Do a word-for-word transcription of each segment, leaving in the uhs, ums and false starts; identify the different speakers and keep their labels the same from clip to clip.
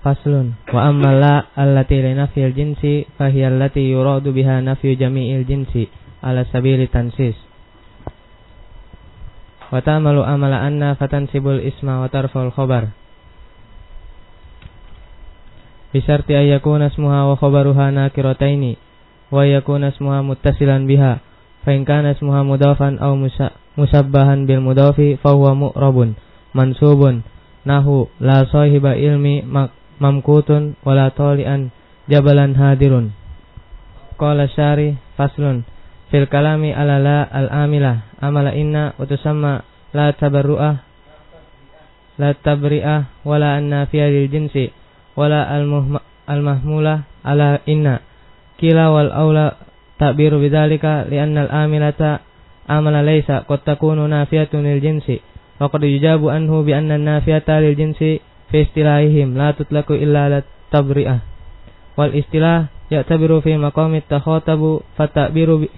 Speaker 1: Faslun. Wa amma la allati li nafyil jinsi fahiya allati yuradu biha nafyu jami'il jinsi ala sabili tansis. Wa ta'malu amala anna fatansibul isma wa tarful khobar bisarti ayyakuna ismuha wa khobaruha nakirataini wa yakuna ismuha muttasilan biha fa in kana ismuha mudafan aw musabbahan bil mudafi fa huwa mu'rabun mansubun nahu la sahiba ilmi mamkutun wala talian jabalan hadirun. Qala syari faslun fil kalami ala la al-amilah amala inna wa tusamma la tabarru'ah la tabri'ah wala an-nafiyah lil jinsi wala al-mahmulah ala inna kila wal aula ta'biru bidzalika li'anna al-amilata amala laysa qad takunu nafiyatun lil jinsi wa qad yujabu anhu bi anna an-nafiyata lil jinsi fi istilahihim la tutlaqu illa la tabri'ah wal istilah ya'tabiru fi maqami at-takhatabu fata'biru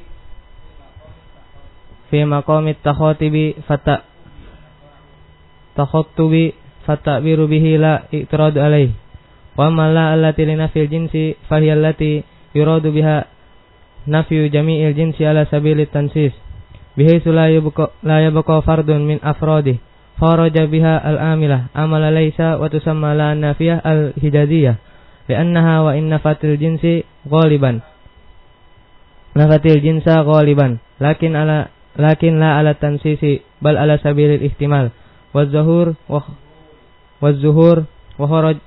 Speaker 1: fi maqami at-takhatibi fata takhattubi fata'biru bihi la i'tirad alayh wa amma la allati li nafyil jinsi fahiya allati yuradu biha nafyu jami'il jinsi ala sabili tansis bihaytsu la yabqa la yabqa fardun min afradi faraja biha al-amilah amala laysa wa tusamma la nafiyah al-hijaziyah li'annaha wa inna fatil jinsi ghaliban nafatil jinsa ghaliban lakin ala lakin la ala tansisi bal ala sabilil ihtimal waz-zuhur wa waz-zuhur wa kharaj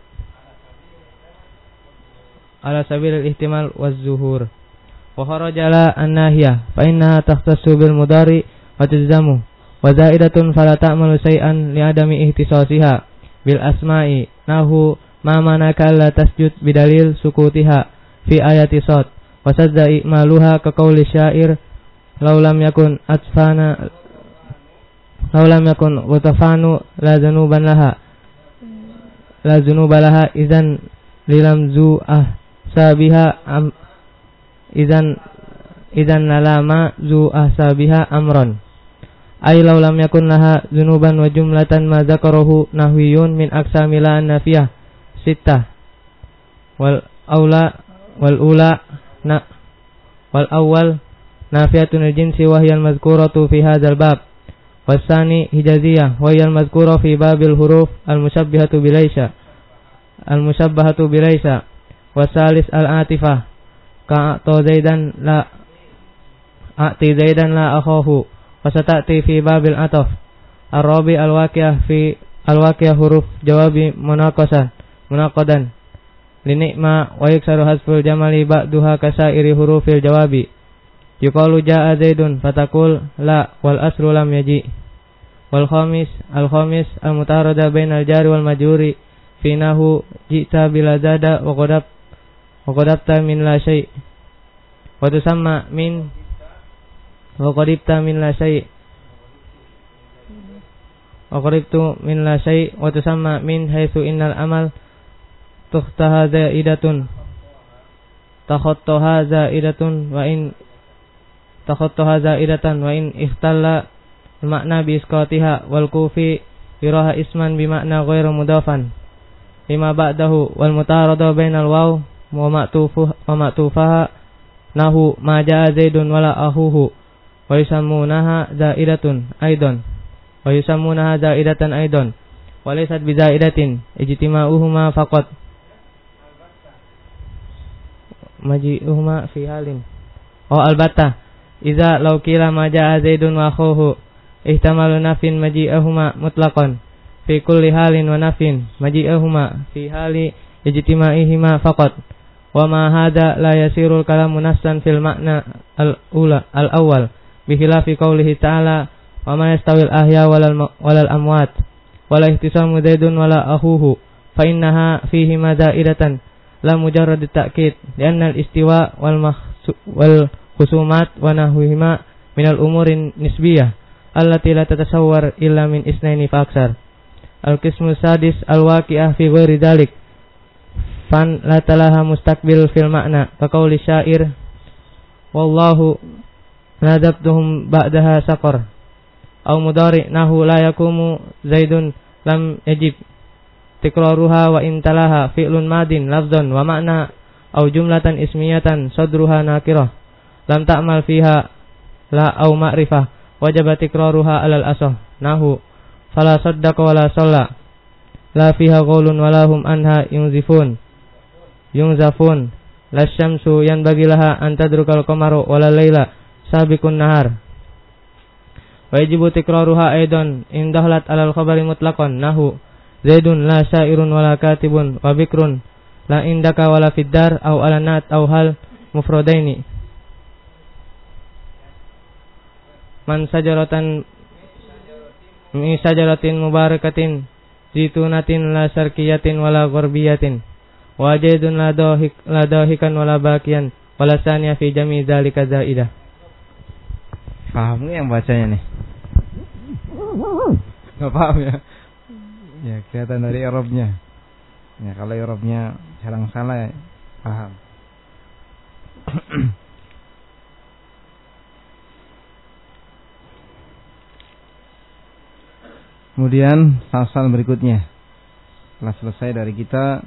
Speaker 1: ala sabilil ihtimal waz-zuhur wa kharaja la an-nahiyah fa innaha takhtassu bil mudari wa tujzamu wa zaidatun fala ta'malu shay'an li adami ihtisasiha bil asma'i nahu ma manaka la tasjud bidalil sukutiha fi ayati sad wa sadda i'maluha ka qauli syair law lam yakun atfana law lam yakun watafanu la zanuban laha la zanubalaha idzan lilam zu ah sabiha am idzan idzan lama zu ahsabiha amron ay law lam yakun laha zunuban wa jumlatan ma dzakarahu nahwiyun min aqsamila nafiyah sittah wal aula wal ula na wal awwal nafiyatun al-jinsi wa hiya al-mazkuratu fi hadzal bab wasani hijaziyah wa hiya al-mazkura fi babil huruf al-musyabbihatu bilaysa al-musyabbahatu bilaysa wasalis al-atifah ka to zaidan la ati zaidan la akhahu wasatati fi babil ataf ar-rabi al-waqi'ah fi al-waqi'ah huruf jawabi munaqasan munaqadan linikma wa yaksaru hasful jamali ba'duha kasairi hurufil jawabi yuqalu jaa zaidun fatakul la wal asru lam yaji wal khamis al khamis al mutarada bainal jari wal majruri fi nahu jita bila zada wa qadab wa qadabta min la syai wa tusamma min wa qadibta min la syai wa qadibtu min la syai wa tusamma min haitsu innal amal tukhtaha zaidatun takhattaha zaidatun wa in takhattaha zaidatan wa in ikhtalla makna bi isqatiha wal kufi yuraha isman bi makna ghairu mudafan lima ba'dahu wal mutarada bainal waw wa ma'tufuh wa ma'tufaha nahu ma jaa zaidun wala ahuhu wa yusammunaha zaidatun aidan wa yusammunaha zaidatan aidan wa laysat bi zaidatin ijtima'uhuma faqat maji'uhuma fi halin oh albatta iza law kila ma jaa zaidun wa akhuhu ihtamalu nafin maji'ahuma mutlaqan fi kulli halin wa nafin maji'ahuma fi hali ijtima'ihima faqat wa ma hadha la yasirul kalamu nassan fil ma'na al-ula al-awwal bi khilafi qoulihi ta'ala wa ma yastawil ahya walal walal amwat wala ihtisamu zaidun wala akhuhu fa innaha fihi madaidatan la mujarrad at-ta'kid li'anna al-istiwa wal mahsu wal khusumat wa nahwihima minal umurin nisbiyah allati la tatasawwar illa min isnaini fa aksar. Al-qismu sadis al-waqi'ah fi ghairi dzalik fan la talaha mustaqbil fil ma'na ka qauli syair wallahu nadabtuhum ba'daha saqar aw mudari nahu la yakumu zaidun lam yajib tikraruha wa intalaha fi'lun madin lafdhan wa ma'na au jumlatan ismiyatan sadruha nakirah lam ta'mal fiha la au ma'rifah wajib tikraruha alal asah nahu fala saddaqa wala shalla la fiha qaulun wala hum anha yunzifun yunzafun la syamsu yanbaghi laha an tadrukal qamaru wala laila sabiqun nahar wajibu tikraruha aidan indahlat alal khabari mutlaqan nahu zaidun la syairun wala katibun wa bikrun la indaka wala fiddar au alanat au hal mufradaini man sajaratan mi sajaratin mubarakatin zitunatin la syarqiyatin wala gharbiyatin wa jaidun la dahik la dahikan wala bakian wala saniya fi jami dzalika zaidah.
Speaker 2: Paham nggak yang bacanya nih? Nggak paham ya? Ya kelihatan dari i'rabnya. Ya kalau i'rabnya jarang salah ya, paham. Kemudian fasal berikutnya, setelah selesai dari kita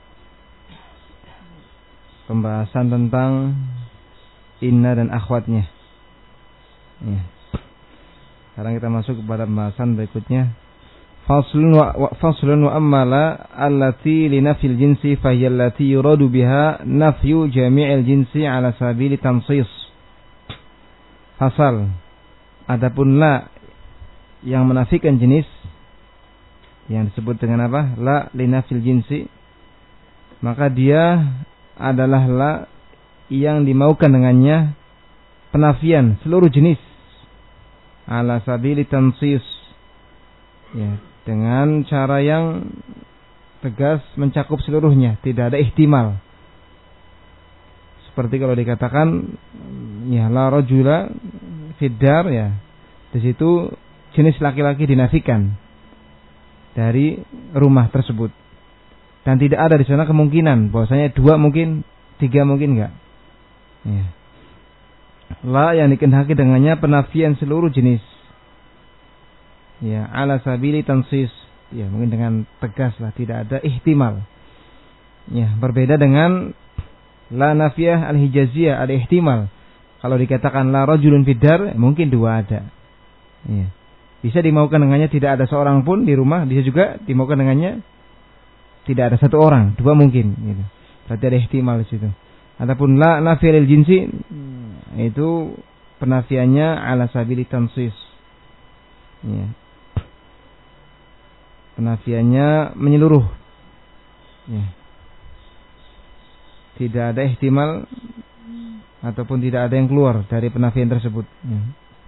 Speaker 2: pembahasan tentang inna dan akhwatnya. Ya. Sekarang kita masuk kepada pembahasan berikutnya. Faslun wa faslun wa ammala allati li nafil jinsi fa hiya allati yuradu biha nafyu jami'il jinsi ala sabili tansis. Fasal. Adapun la yang menafikan jenis yang disebut dengan apa? La li nafil jinsi, maka dia adalah la yang dimaukan dengannya penafian seluruh jenis ala sabili tansis. Ya, dengan cara yang tegas mencakup seluruhnya, tidak ada ihtimal. Seperti kalau dikatakan ya la rajula fiddar, ya di situ jenis laki-laki dinafikan dari rumah tersebut, dan tidak ada di sana kemungkinan bahwasanya dua mungkin, tiga mungkin enggak. Ya. La yang dikehendaki dengannya penafian seluruh jenis. Ya, ala sabili tansis. Ya, mungkin dengan tegas lah, tidak ada ihtimal. Ya, berbeda dengan la nafiyah al-hijaziyah, ada ihtimal. Kalau dikatakan la rajulun fiddar, mungkin dua ada. Ya. Bisa dimaukan dengannya tidak ada seorang pun di rumah, bisa juga dimaukan dengannya tidak ada satu orang, dua mungkin gitu. Berarti ada ihtimal di situ. Adapun la nafiyah lil jinsi itu penafiannya ala sabili tansis. Ya. Penafiannya menyeluruh. Ya. Tidak ada ihtimal ataupun tidak ada yang keluar dari penafian tersebut. Ya.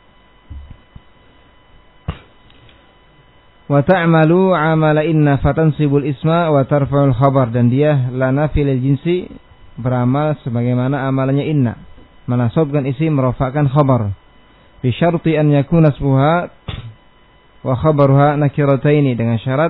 Speaker 2: Wa ta'malu amala inna fatansibul isma wa tarfa'ul khabar, dan dia la nafi lil jinsi beramal sebagaimana amalannya inna, menasabkan isim merofakkan khabar bi syarti an yakuna ismuha wa khabaruha nakirataini, dengan syarat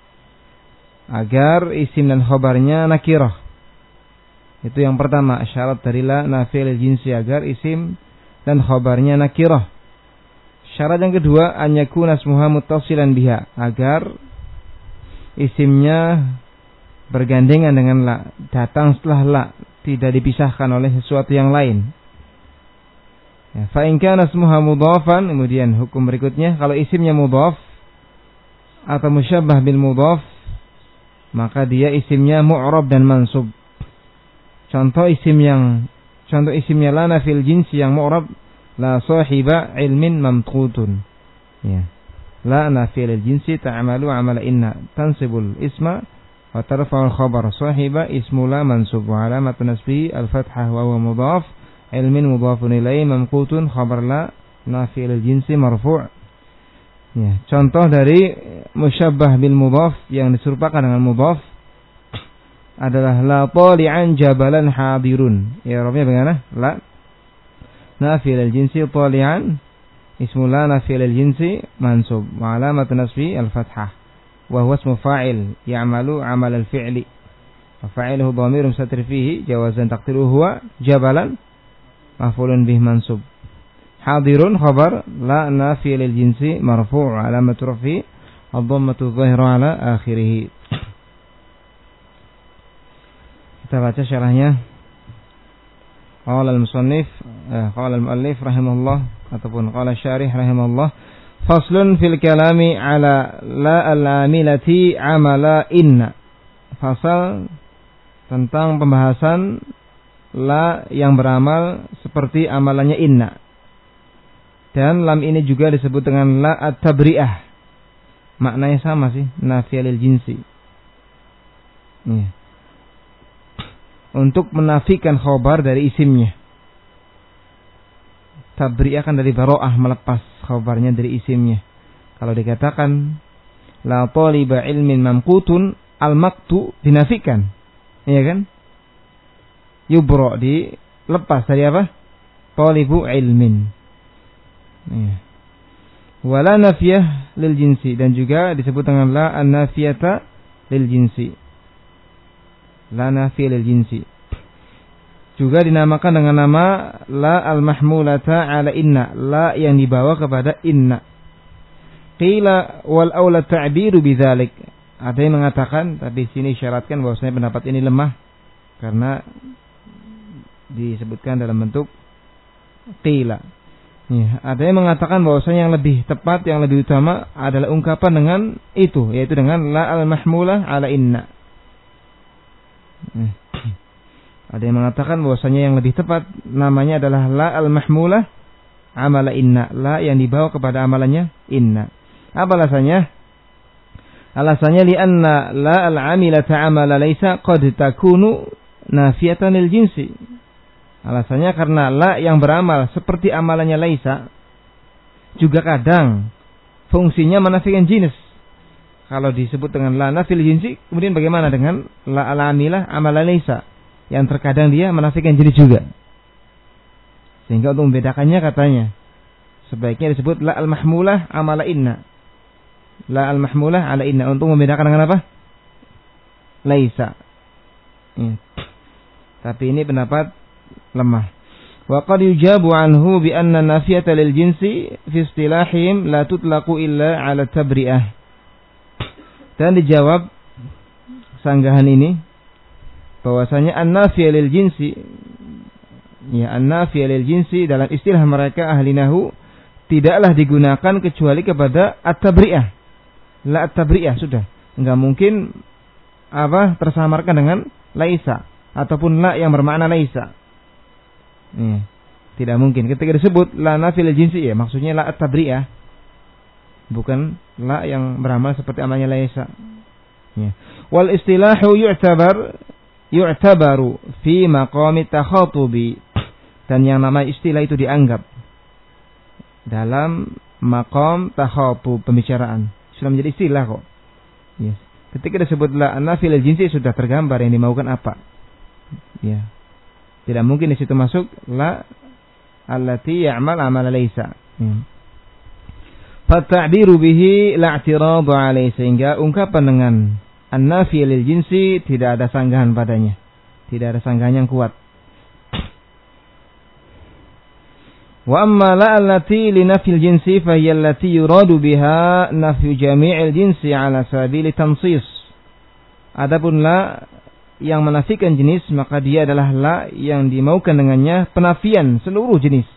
Speaker 2: agar isim dan khabarnya nakirah. Itu yang pertama, syarat dari la nafi lil jinsi agar isim dan khabarnya nakirah. Syarat yang kedua, an yakuna ismuha muttasilan biha, agar isimnya bergandengan dengan la, datang setelah la, tidak dipisahkan oleh sesuatu yang lain. Ya, fa in kana ismuha mudhafan, kemudian hukum berikutnya, kalau isimnya mudhaf atau musyabbah bil mudhaf, maka dia isimnya mu'rab dan mansub. Contoh isim yang contoh isimnya lana fil jinsi yang mu'rab, la sahiba ilmin mamqutun. Ya. La nafi lil jinsi ta'malu amala inna tansibul isma wa tarfa'ul khabar sahiba ismu la mansub wa alamat nasbihi al-fathah wa huwa mudhaf ilmin mudhafun ilaihi mamqutun khabar la nafi lil jinsi marfu'. Ya, contoh dari musyabbah bil mudhaf yang diserupakan dengan mudhaf adalah la tali'an jabalan hadirun. Ya, i'rabnya bagaimana? La nafi lil jinsi tali'an ismu la nafi lil jinsi mansub wa alamat nasbi al-fathah wa huwa ismu fa'il ya'malu 'amal al-fi'li wa fa'iluhu dhamirun mustatir fihi jawazan taqdiruhu huwa jabalan maf'ulun bih mansub. Hadirun khabar la nafi lil jinsi marfu' 'alamat rafi ad-dhammatu dhahira 'ala akhirih. Kita baca syarahnya. Qala al-musannif, eh, qala al-muallif rahimahullah ataupun qala syarih rahimahullah, faslun fil kalami ala la al-amilati amala inna. Fasal tentang pembahasan la yang beramal seperti amalannya inna. Dan lam ini juga disebut dengan la at-tabri'ah. Maknanya sama sih, nafiyah lil jinsi. Ya. Untuk menafikan khobar dari isimnya. Tabri'ah kan dari baro'ah, melepas khobarnya dari isimnya. Kalau dikatakan la taliba ilmin mamqutun, al-maqtu dinafikan. Iya kan? Yubro dilepas dari apa? Talibu ilmin. Iya. Wala nafiyah lil jinsi, dan juga disebut dengan la an-nafiyata lil jinsi. La nafiyah lil jinsi. Juga dinamakan dengan nama la al-mahmulata ala inna, la yang dibawa kepada inna. Qila wal aula ta'biru bidzalik. Ada yang mengatakan, tapi sini syaratkan bahwasanya pendapat ini lemah karena disebutkan dalam bentuk qila. Ya, ada yang mengatakan bahwasanya yang lebih tepat, yang lebih utama adalah ungkapan dengan itu, yaitu dengan la al-mahmulah ala inna. Ada yang mengatakan bahwasanya yang lebih tepat namanya adalah la al-mahmulah amala inna, la yang dibawa kepada amalannya inna. Apa alasannya? Alasannya lianna la al-amilata amala laisa qad takunu nafiyatan lil jinsi. Alasannya karena la yang beramal seperti amalannya laisa juga kadang fungsinya menafikan jenis. Kalau disebut dengan la nafil jinsi, kemudian bagaimana dengan la al-amilah amala laisa yang terkadang dia menafikan jenis juga. Sehingga untuk membedakannya katanya sebaiknya disebut la al-mahmulah amala inna. La al-mahmulah ala inna, untuk membedakan dengan apa? Laisa. Ya. Tapi ini pendapat lemah. Wa qad yujabu anhu bi anna nafiyata lil jinsi fi istilahihim la tutlaqu illa ala tabri'ah. Dan dijawab sanggahan ini bahwasanya an-nafiyah lil jinsi, ya an-nafiyah lil jinsi dalam istilah mereka ahli nahwu tidaklah digunakan kecuali kepada at-tabri'ah. La at-tabri'ah sudah. Enggak mungkin apa tersamarkan dengan laisa ataupun la yang bermakna laisa. Ya, tidak mungkin. Ketika disebut la nafil jinsi, ya maksudnya la at-tabri'ah, bukan la yang beramal seperti amalnya laisa. Ya. Wal istilahu yu'tabar yu'tabaru fi maqami takhatubi, dan yang nama istilah itu dianggap dalam maqam takhatub, pembicaraan. Sudah menjadi istilah kok. Ya. Ketika disebut la nafil jinsi sudah tergambar yang dimaukan apa. Ya. Tidak mungkin di situ masuk la allati ya'mal amala laisa. Ya. Fata'biru bihi la'tiradu alaihi, sehingga ungkapan dengan an-nafi lil jinsi tidak ada sanggahan padanya. Tidak ada sanggahan yang kuat. Wa amma la allati li nafil jinsi fa hiya allati yuradu biha nafyu jami'il jinsi ala sabili tansis. Adapun la yang menafikan jenis, maka dia adalah la yang dimaukan dengannya penafian seluruh jenis.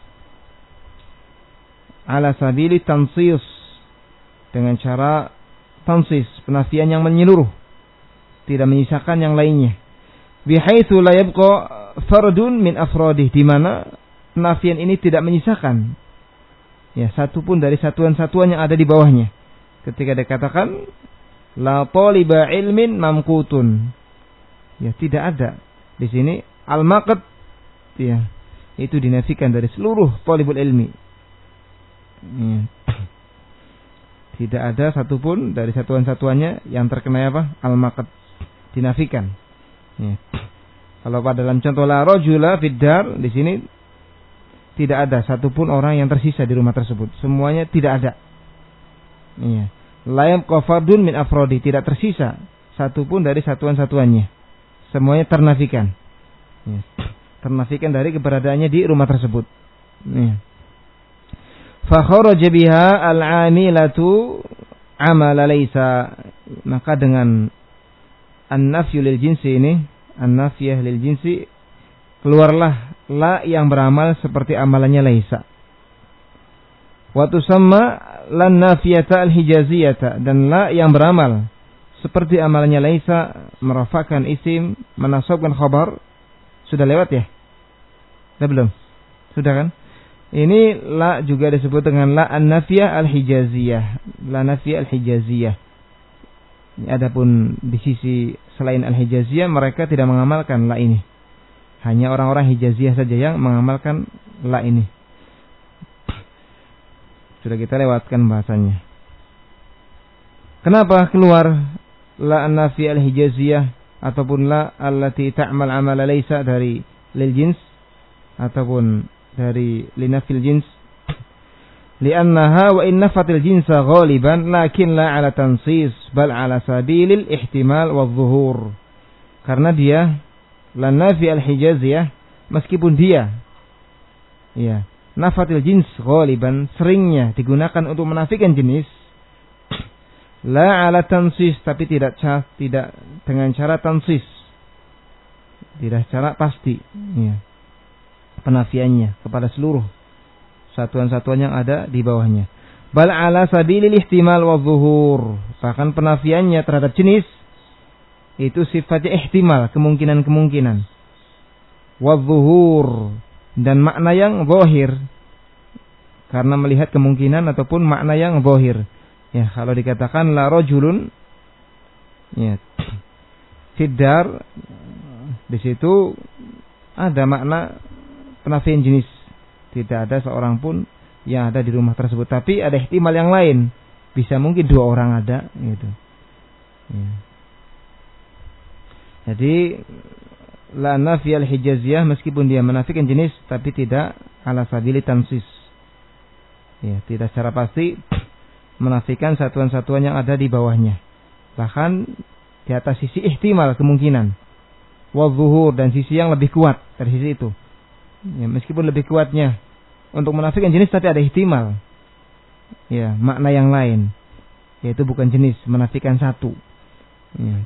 Speaker 2: Ala sabili tansis, dengan cara tansis, penafian yang menyeluruh, tidak menyisakan yang lainnya. Bihaitsu la yabqa fardun min afradih, di mana penafian ini tidak menyisakan ya satu pun dari satuan-satuan yang ada di bawahnya. Ketika dikatakan la taliba ilmin mamqutun, ya tidak ada di sini al-maqt, ya itu dinafikan dari seluruh talibul ilmi. Ya. Tidak ada satupun dari satuan-satuannya yang terkena apa? Al-maqt, dinafikan. Ya. Kalau pada dalam contoh la rajula fid dar, di sini tidak ada satupun orang yang tersisa di rumah tersebut. Semuanya tidak ada. Iya. La yabqa fardun min afrodi, tidak tersisa satupun dari satuan-satuannya. Semuanya ternafikan. Iya. Ternafikan dari keberadaannya di rumah tersebut. Iya. Fa kharaja biha al-amilatu amala laisa, maka dengan an-nafyu lil jinsi ini an-nafiyah lil jinsi, keluarlah la yang beramal seperti amalannya laisa. Wa tusamma lan nafiyata al-hijaziyata, dan la yang beramal seperti amalannya laisa, merafakan isim, menasabkan khabar. Sudah lewat ya? Sudah belum? Sudah kan? Ini la juga disebut dengan la an-nafiyah al-hijaziyah. La nafiyah al-hijaziyah. Adapun di sisi selain al-hijaziyah, mereka tidak mengamalkan la ini. Hanya orang-orang hijaziyah saja yang mengamalkan la ini. Sudah kita lewatkan bahasanya. Kenapa keluar la an-nafiyah al-hijaziyah ataupun la allati ta'mal amala laysa dari lil jins ataupun dari linafil jins? Li'annaha wa in nafatil jinsa ghaliban lakin la ala tansis bal ala sabilil ihtimal wadh-dhuhur. Karena dia la nafi al-hijaziyah, meskipun dia ya nafatil jins ghaliban, seringnya digunakan untuk menafikan jenis, la ala tansis, tapi tidak tidak dengan cara tansis, tidak secara pasti ya, penafiannya kepada seluruh satuan-satuan yang ada di bawahnya. Bal ala sabilil ihtimal wa dhuhur, bahkan penafiannya terhadap jenis itu sifatnya ihtimal, kemungkinan-kemungkinan, wa dhuhur, dan makna yang zahir, karena melihat kemungkinan ataupun makna yang zahir. Ya, kalau dikatakan la rajulun ya fiddar, di situ ada makna penafian jenis, tidak ada seorang pun yang ada di rumah tersebut, tapi ada ihtimal yang lain, bisa mungkin dua orang ada gitu ya. Jadi la nafiyal hijaziyah, meskipun dia menafikan jenis, tapi tidak ala sabili tansis ya, tidak secara pasti menafikan satuan-satuan yang ada di bawahnya, bahkan di atas sisi ihtimal, kemungkinan, wadh-dhuhur, dan sisi yang lebih kuat dari sisi itu ya, meskipun lebih kuatnya untuk menafikan jenis, tapi ada ihtimal ya, makna yang lain, yaitu bukan jenis, menafikan satu ya.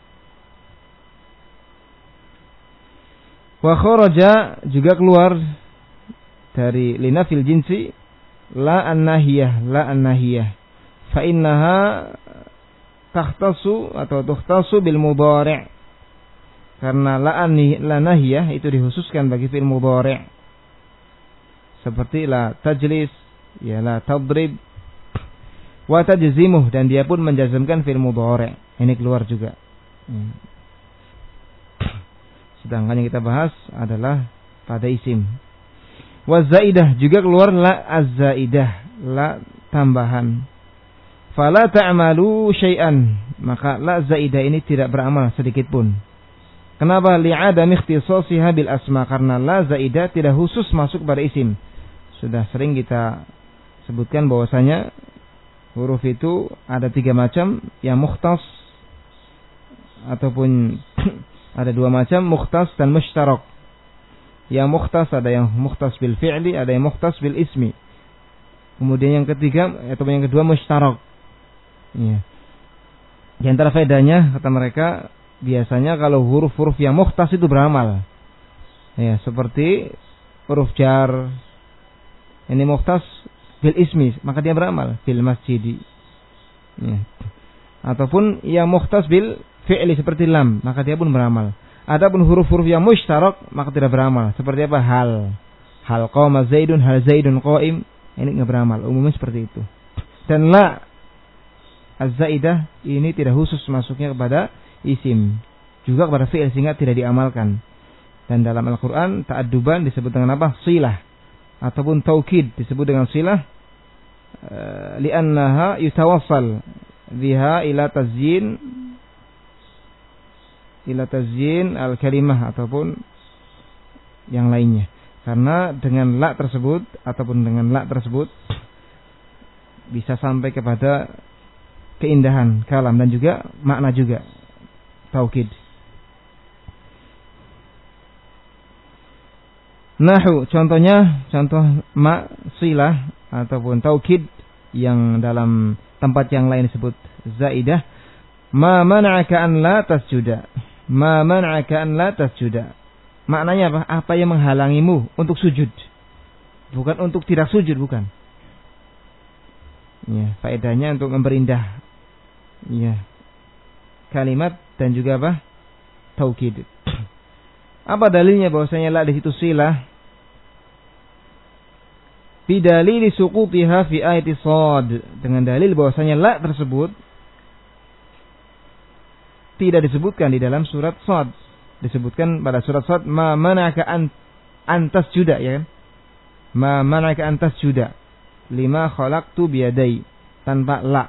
Speaker 2: Wa kharaja, juga keluar dari linafil jinsi la an-nahiyah, la an-nahiyah fa innaha takhtasu atau tukhtasu bil mudhari', karena la an la nahiyah itu dikhususkan bagi fi'il mudhari', seperti la tajlis ya, la tadrib, wa tajzimuh, dan dia pun menjazmkan fi'il mudhari'. Ini keluar juga. Sedangkan yang kita bahas adalah pada isim. Wa zaidah, juga keluar la az-zaidah, la tambahan. Fala ta'malu syai'an, maka la zaidah ini tidak beramal sedikit pun. Kenapa? Li'adam ikhtisasiha bil asma, karena la zaidah tidak khusus masuk pada isim. Sudah sering kita sebutkan bahwasanya huruf itu ada tiga macam, yang mukhtas ataupun ada dua macam, mukhtas dan mushtarak. Yang mukhtas ada yang mukhtas bil fi'li, ada yang mukhtas bil ismi. Kemudian yang ketiga atau yang kedua mushtarak. Ya. Di antara faedahnya kata mereka, biasanya kalau huruf-huruf yang mukhtas itu beramal. Ya, seperti huruf jar. Ini mukhtas bil ismi, maka dia beramal bil masjidi. Ya. Ataupun yang mukhtas bil fi'li seperti lam, maka dia pun beramal. Adapun huruf-huruf yang mushtarak maka tidak beramal. Seperti apa? Hal. Hal qama Zaidun, hal Zaidun qaim. Ini enggak beramal. Umumnya seperti itu. Dan la az-zaidah ini tidak khusus masuknya kepada isim, juga kepada fi'il, sehingga tidak diamalkan. Dan dalam Al-Qur'an ta'adduban disebut dengan apa? Silah. Ataupun taukid disebut dengan silah, uh, li'annaha yutawassal biha ila tazyin ila tazyin al-kalimah ataupun yang lainnya. Karena dengan la tersebut ataupun dengan la tersebut bisa sampai kepada keindahan kalam dan juga makna juga taukid. Nahu, contohnya contoh ma silah ataupun taukid yang dalam tempat yang lain disebut zaidah. Ma mana'aka an la tasjuda. Ma man'aka an la tasjuda. Maknanya apa? Apa yang menghalangimu untuk sujud? Bukan untuk tidak sujud, bukan. Ya, faedahnya untuk memperindah ya kalimat dan juga apa? Taukid. Apa dalilnya bahwasanya la di situ silah? Bidalil suqutiha fi ayati Shad, dengan dalil bahwasanya la tersebut tidak disebutkan di dalam surat Shad. Disebutkan pada surat Shad ma mana'aka an antas juda, ya kan? Ma mana'aka antas juda lima khalaqtu biyadai, tanpa la.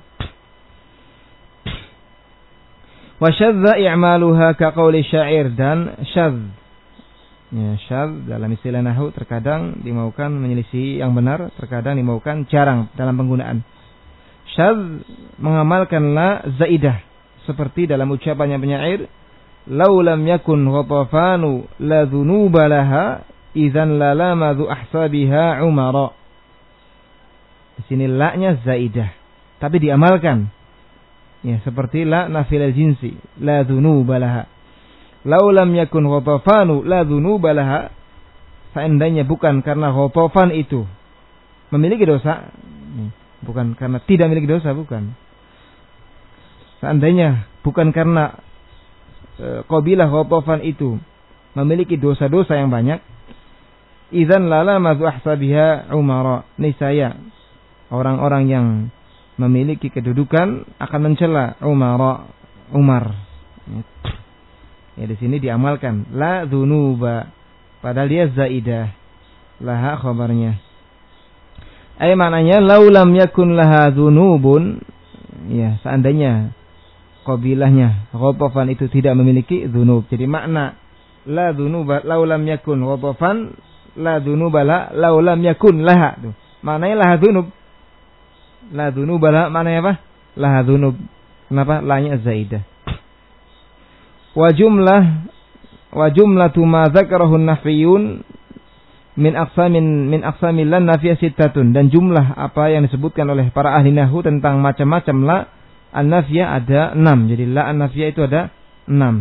Speaker 2: Wa syadza i'maluha ka qauli syair, dan syadz ya, syadz dalam istilah nahwu terkadang dimaukan menyelisih yang benar, terkadang dimaukan jarang dalam penggunaan. Syadz mengamalkan la zaidah, seperti dalam ucapannya penyair, "Lau lam yakun ghatafanu la dhunuba laha idzan la lamadhu ahsabiha umara." Di sini la-nya zaidah, tapi diamalkan. Ya, seperti la nafil jinsi, la dhunuba laha. Lau lam yakun ghatafanu la dhunuba laha, seandainya bukan karena ghatafan itu memiliki dosa, bukan karena tidak memiliki dosa, bukan. Seandainya bukan karena e, qabilah Ghatafan itu memiliki dosa-dosa yang banyak, idzan lala madhu ahsabiha umara, niscaya orang-orang yang memiliki kedudukan akan mencela umara, Umar. Ya, di sini diamalkan la dzunuba, padahal dia zaidah, laha khabarnya. Ay maknanya laulam yakun laha dzunubun, ya seandainya qabilahnya Ghatafan itu tidak memiliki dzunub. Jadi makna la dzunuba laulam yakun Ghatafan la dzunuba la laulam yakun laha. Tuh. Maknanya laha dzunub. La dzunuba la maknanya apa? Laha dzunub. Kenapa? La-nya zaidah. Wa jumlah wa jumlatu ma dzakarahu an-nafiyun min aqsamin min aqsamil lan nafiyah sittatun, dan jumlah apa yang disebutkan oleh para ahli nahwu tentang macam-macam la an-nafiyah ada enam. Jadi la an-nafiyah itu ada enam.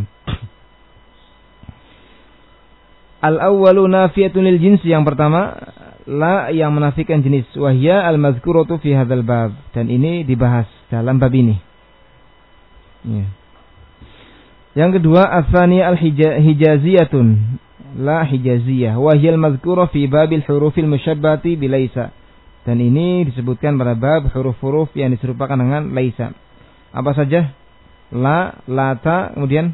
Speaker 2: Al-awwalu nafiyatun lil jinsi, yang pertama la yang menafikan jenis, wahya al-mazkuratu fi hadzal bab, dan ini dibahas dalam bab ini. Ya. Yang kedua ats-tsani al-hijaziyatun, la hijaziyah, wahya al-mazkura fi babil hurufil musyabbati bi laisa, dan ini disebutkan pada bab huruf-huruf yang diserupakan dengan laisa. Apa saja? La, lata, kemudian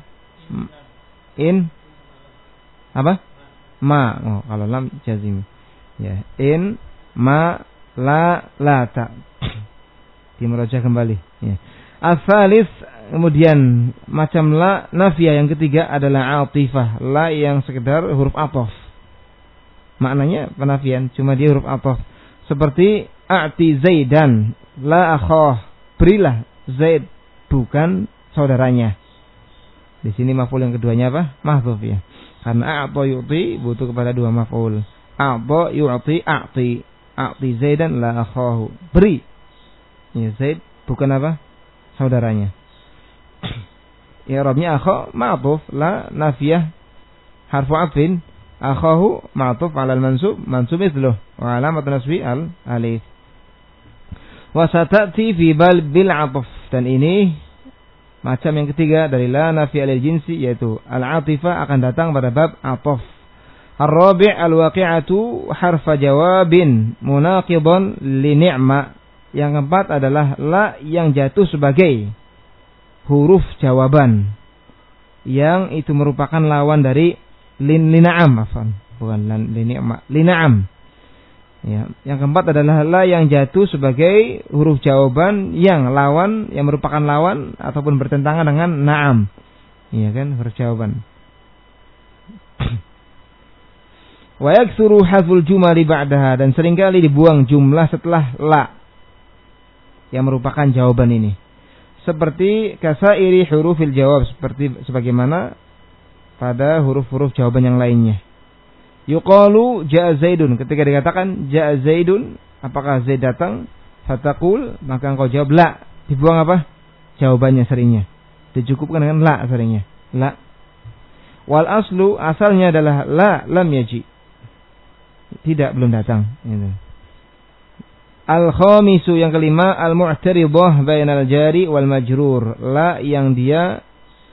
Speaker 2: in, apa? Ma. Oh, kalau lam jazim. Ya, in, ma, la, lata. Dimuraja kembali. Ya. As-salis, kemudian macam la nafiyah yang ketiga adalah atifah, la yang sekedar huruf ataf. Maknanya penafian, cuma dia huruf ataf. Seperti a'ti Zaidan, la akhah, berilah Zaid, bukan saudaranya. Di sini maf'ul yang keduanya apa? Mahdzuf ya. Karena a'ta yu'ti butuh kepada dua maf'ul. A'ta yu'ti a'ti. A'ti Zaidan la akhahu. Beri. Ya, Zaid bukan apa? Saudaranya. I'rabnya akha ma'tuf, la nafiyah harfu 'atfin, akhahu ma'tuf 'ala al-mansub, mansub mithluh wa 'alamat nasbi al-alif. Wa satati fi bal bil 'atf, dan ini macam yang ketiga dari la nafiyah lil jinsi, yaitu al-'atifah akan datang pada bab 'atf. Ar-rabi' al-waqi'atu harfa jawabin munaqidan li ni'ma. Yang keempat adalah la yang jatuh sebagai huruf jawaban, yang itu merupakan lawan dari lin lina'am, afan, bukan lina'am, lina'am. Ya, yang keempat adalah la yang jatuh sebagai huruf jawaban yang lawan, yang merupakan lawan ataupun bertentangan dengan na'am. Iya kan, huruf jawaban. Wa yaksuru hadzul jumali ba'daha, dan seringkali dibuang jumlah setelah la yang merupakan jawaban ini. Seperti kasairi hurufil jawab, seperti sebagaimana pada huruf-huruf jawaban yang lainnya. Yuqalu ja'a Zaidun, ketika dikatakan ja'a Zaidun, apakah Zaid datang? Fataqul, maka engkau jawab la, dibuang apa? Jawabannya seringnya. Dicukupkan dengan la seringnya. la. Wal aslu asalnya adalah la lam yaji. Tidak, belum datang. Gitu. Al-khamisu yang kelima, al-mu'taridah bainal jari wal majrur. La yang dia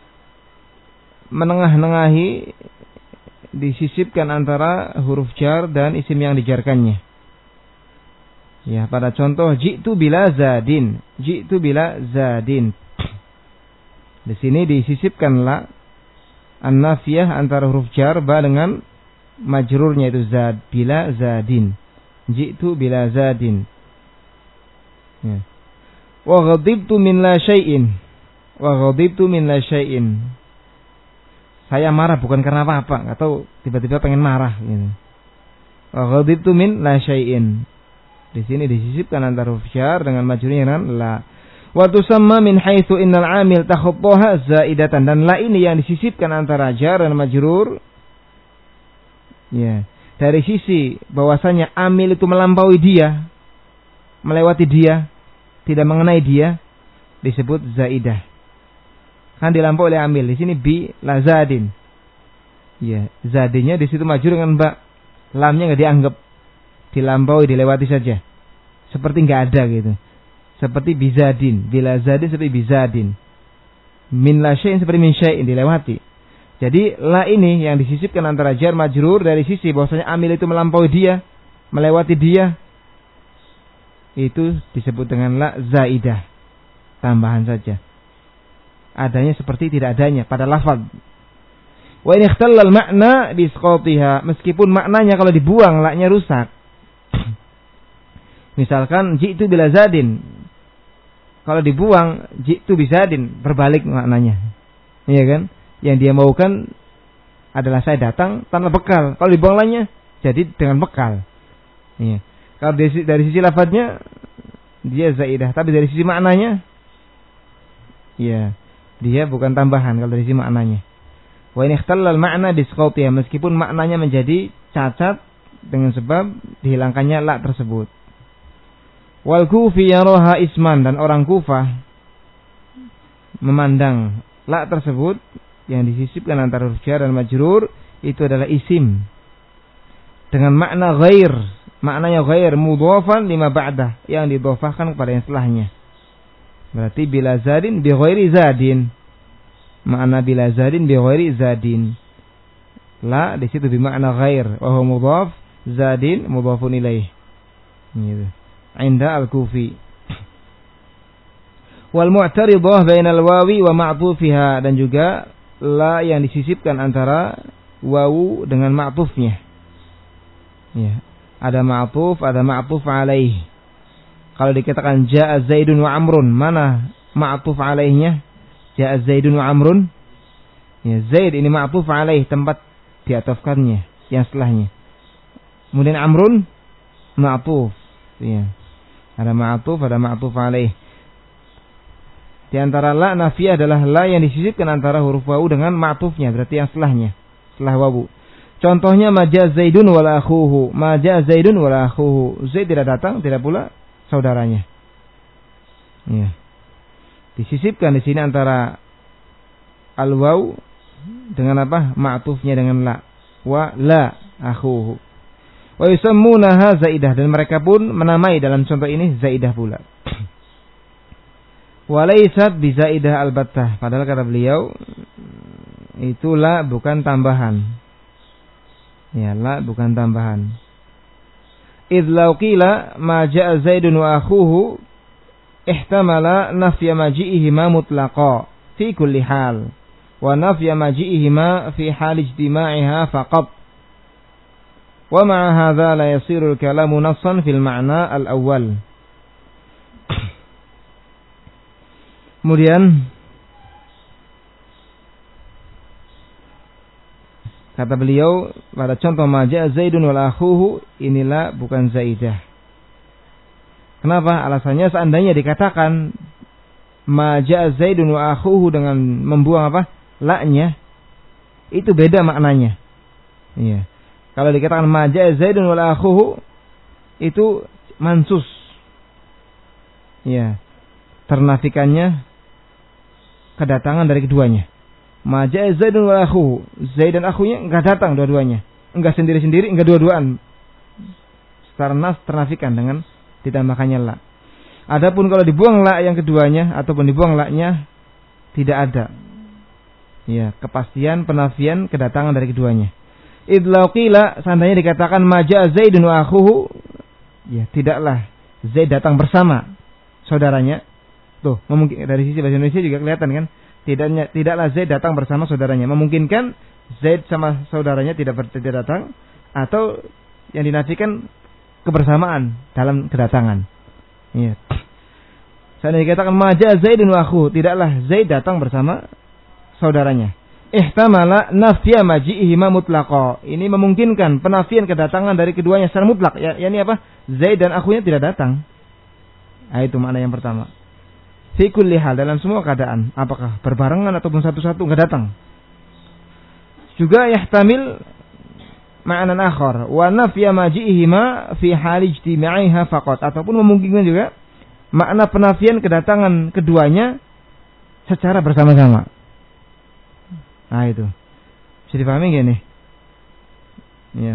Speaker 2: menengah-nengahi, disisipkan antara huruf jar dan isim yang dijarkannya. Ya, pada contoh ji'tu bila zadin. Ji'tu bila zadin. Di sini disisipkan la an-nafiyah antara huruf jar ba dengan majrurnya itu zad, bila zadin. Ji'tu bila zadin. Ya. Wa ghadibtu min la syai'in. Wa ghadibtu min la syai'in. Saya marah bukan karena apa-apa, atau tiba-tiba pengen marah gitu. Wa ghadibtu min la syai'in. Di sini disisipkan antara huruf jar dengan majrurnya dengan la. Wa tusamma min haitsu innal 'amil takhattaha zaidatan, dan la ini yang disisipkan antara jar dan majrur. Ya, dari sisi bahwasanya amil itu melampaui dia, melewati dia, tidak mengenai dia, disebut zaidah. Kan dilampaui oleh amil. Di sini bi la zadin. Ya, zadinya di situ majrur dengan ba. Lamnya enggak dianggap, dilampaui, dilewati saja. Seperti enggak ada gitu. Seperti bizadin, bila zadin seperti bizadin. Min la syai'in seperti min syai'in, dilewati. Jadi la ini yang disisipkan antara jar majrur dari sisi bahwasanya amil itu melampaui dia, melewati dia. Itu disebut dengan la zaidah. Tambahan saja. Adanya seperti tidak adanya pada lafaz. Wa in ikhtalla al-ma'na bi isqatiha, meskipun maknanya kalau dibuang la-nya rusak. Misalkan ji'tu bila zadin, kalau dibuang ji'tu bizadin, berbalik maknanya. Iya kan? Yang dia maukan adalah saya datang tanpa bekal. Kalau dibuang la-nya jadi dengan bekal. Iya. Kalau dari, dari sisi lafadznya dia zaidah, tapi dari sisi maknanya ya, dia bukan tambahan kalau dari sisi maknanya. Wa in ikhtalla al-ma'na bi isqatiha, meskipun maknanya menjadi cacat dengan sebab dihilangkannya la tersebut. Wal kufi yaraha isman, dan orang Kufah memandang la tersebut yang disisipkan antara huruf jar dan majrur itu adalah isim dengan makna ghair, maknanya ghair mudhafan lima ba'dah, yang didhofahkan kepada yang setelahnya. Berarti bila zadin bi ghairi zadin, makna bila zadin bi ghairi zadin. La di situ bermakna ghair, wa huwa mudhaf, zadin mudhafun ilaih. Gitu. Inda al-Kufi. Wal mu'taridah bainal wawi wa ma'tufiha, dan juga la yang disisipkan antara wawu dengan ma'tufnya. Ya, ada ma'tuf, ada ma'tuf alaih. Kalau dikatakan ja'a Zaidun wa Amrun, mana ma'tuf alaihnya? Ja'a Zaidun wa Amrun. Ya, Zaid ini ma'tuf alaih, tempat diatofkannya yang setelahnya. Kemudian Amrun ma'tuf. Ya. Ada ma'tuf, ada ma'tuf alaih. Di antara la nafiyah adalah la yang disisipkan antara huruf wawu dengan ma'tufnya, berarti yang setelahnya, setelah wawu. Contohnya maja Zaidun wala akhuhu. Maja Zaidun wala akhuhu. Zaid tidak datang, tidak pula saudaranya. Ya. Disisipkan di sini antara al-waw dengan apa? Ma'tufnya dengan la. Wa la akhuhu. Wa yusammunaha zaidah, dan mereka pun menamai dalam contoh ini zaidah pula. Walaysat bi zaidah albattah, padahal kata beliau itulah bukan tambahan. Ya, la bukan tambahan. Idz law qila ma jaa Zaidun wa akhuhu ihtamala nafya maji'ihima mutlaqa fi kulli hal wa nafya maji'ihima fi hal ijtima'iha faqat. Wa ma'a hadza la yasiru al-kalamu nassan fil ma'na al-awwal. Kemudian kata beliau pada contoh maja Zaidun wal akhuhu, inilah bukan zaidah. Kenapa? Alasannya seandainya dikatakan maja Zaidun wa akhuhu dengan membuang apa? La-nya, itu beda maknanya. Iya. Kalau dikatakan maja Zaidun wal akhuhu, itu mansus. Iya. Ternafikannya kedatangan dari keduanya. Maja Zaidun wa akhuhu. Zaid dan akhunya enggak datang dua-duanya. Enggak sendiri-sendiri, enggak dua-duaan. Secara nas ternafikan dengan ditambahkannya la. Adapun kalau dibuang la yang keduanya ataupun dibuang la-nya tidak ada. Ya, kepastian penafian kedatangan dari keduanya. Idlau qila seandainya dikatakan maja Zaidun wa akhuhu, ya tidaklah Zaid datang bersama saudaranya. Tuh, memungkinkan dari sisi bahasa Indonesia juga kelihatan kan? Tidaknya tidaklah Zaid datang bersama saudaranya. Memungkinkan Zaid sama saudaranya tidak tidak datang atau yang dinafikan kebersamaan dalam kedatangan. Iya. Seandainya dikatakan maja Zaidun wa akhuhu, tidaklah Zaid datang bersama saudaranya. Ihtamala nafya maji'ihima mutlaqa. Ini memungkinkan penafian kedatangan dari keduanya secara mutlak. Ya, yakni apa? Zaid dan akhunya tidak datang. Nah, itu makna yang pertama. Fi kulli hal, dalam semua keadaan, apakah berbarengan ataupun satu-satu enggak datang. Juga yahtamil ma'nan akhar wa nafya maji'ihima fi hal ijtima'iha faqat, ataupun memungkinkan juga makna penafian kedatangan keduanya secara bersama-sama. Nah itu bisa dipahami gak nih? Ya.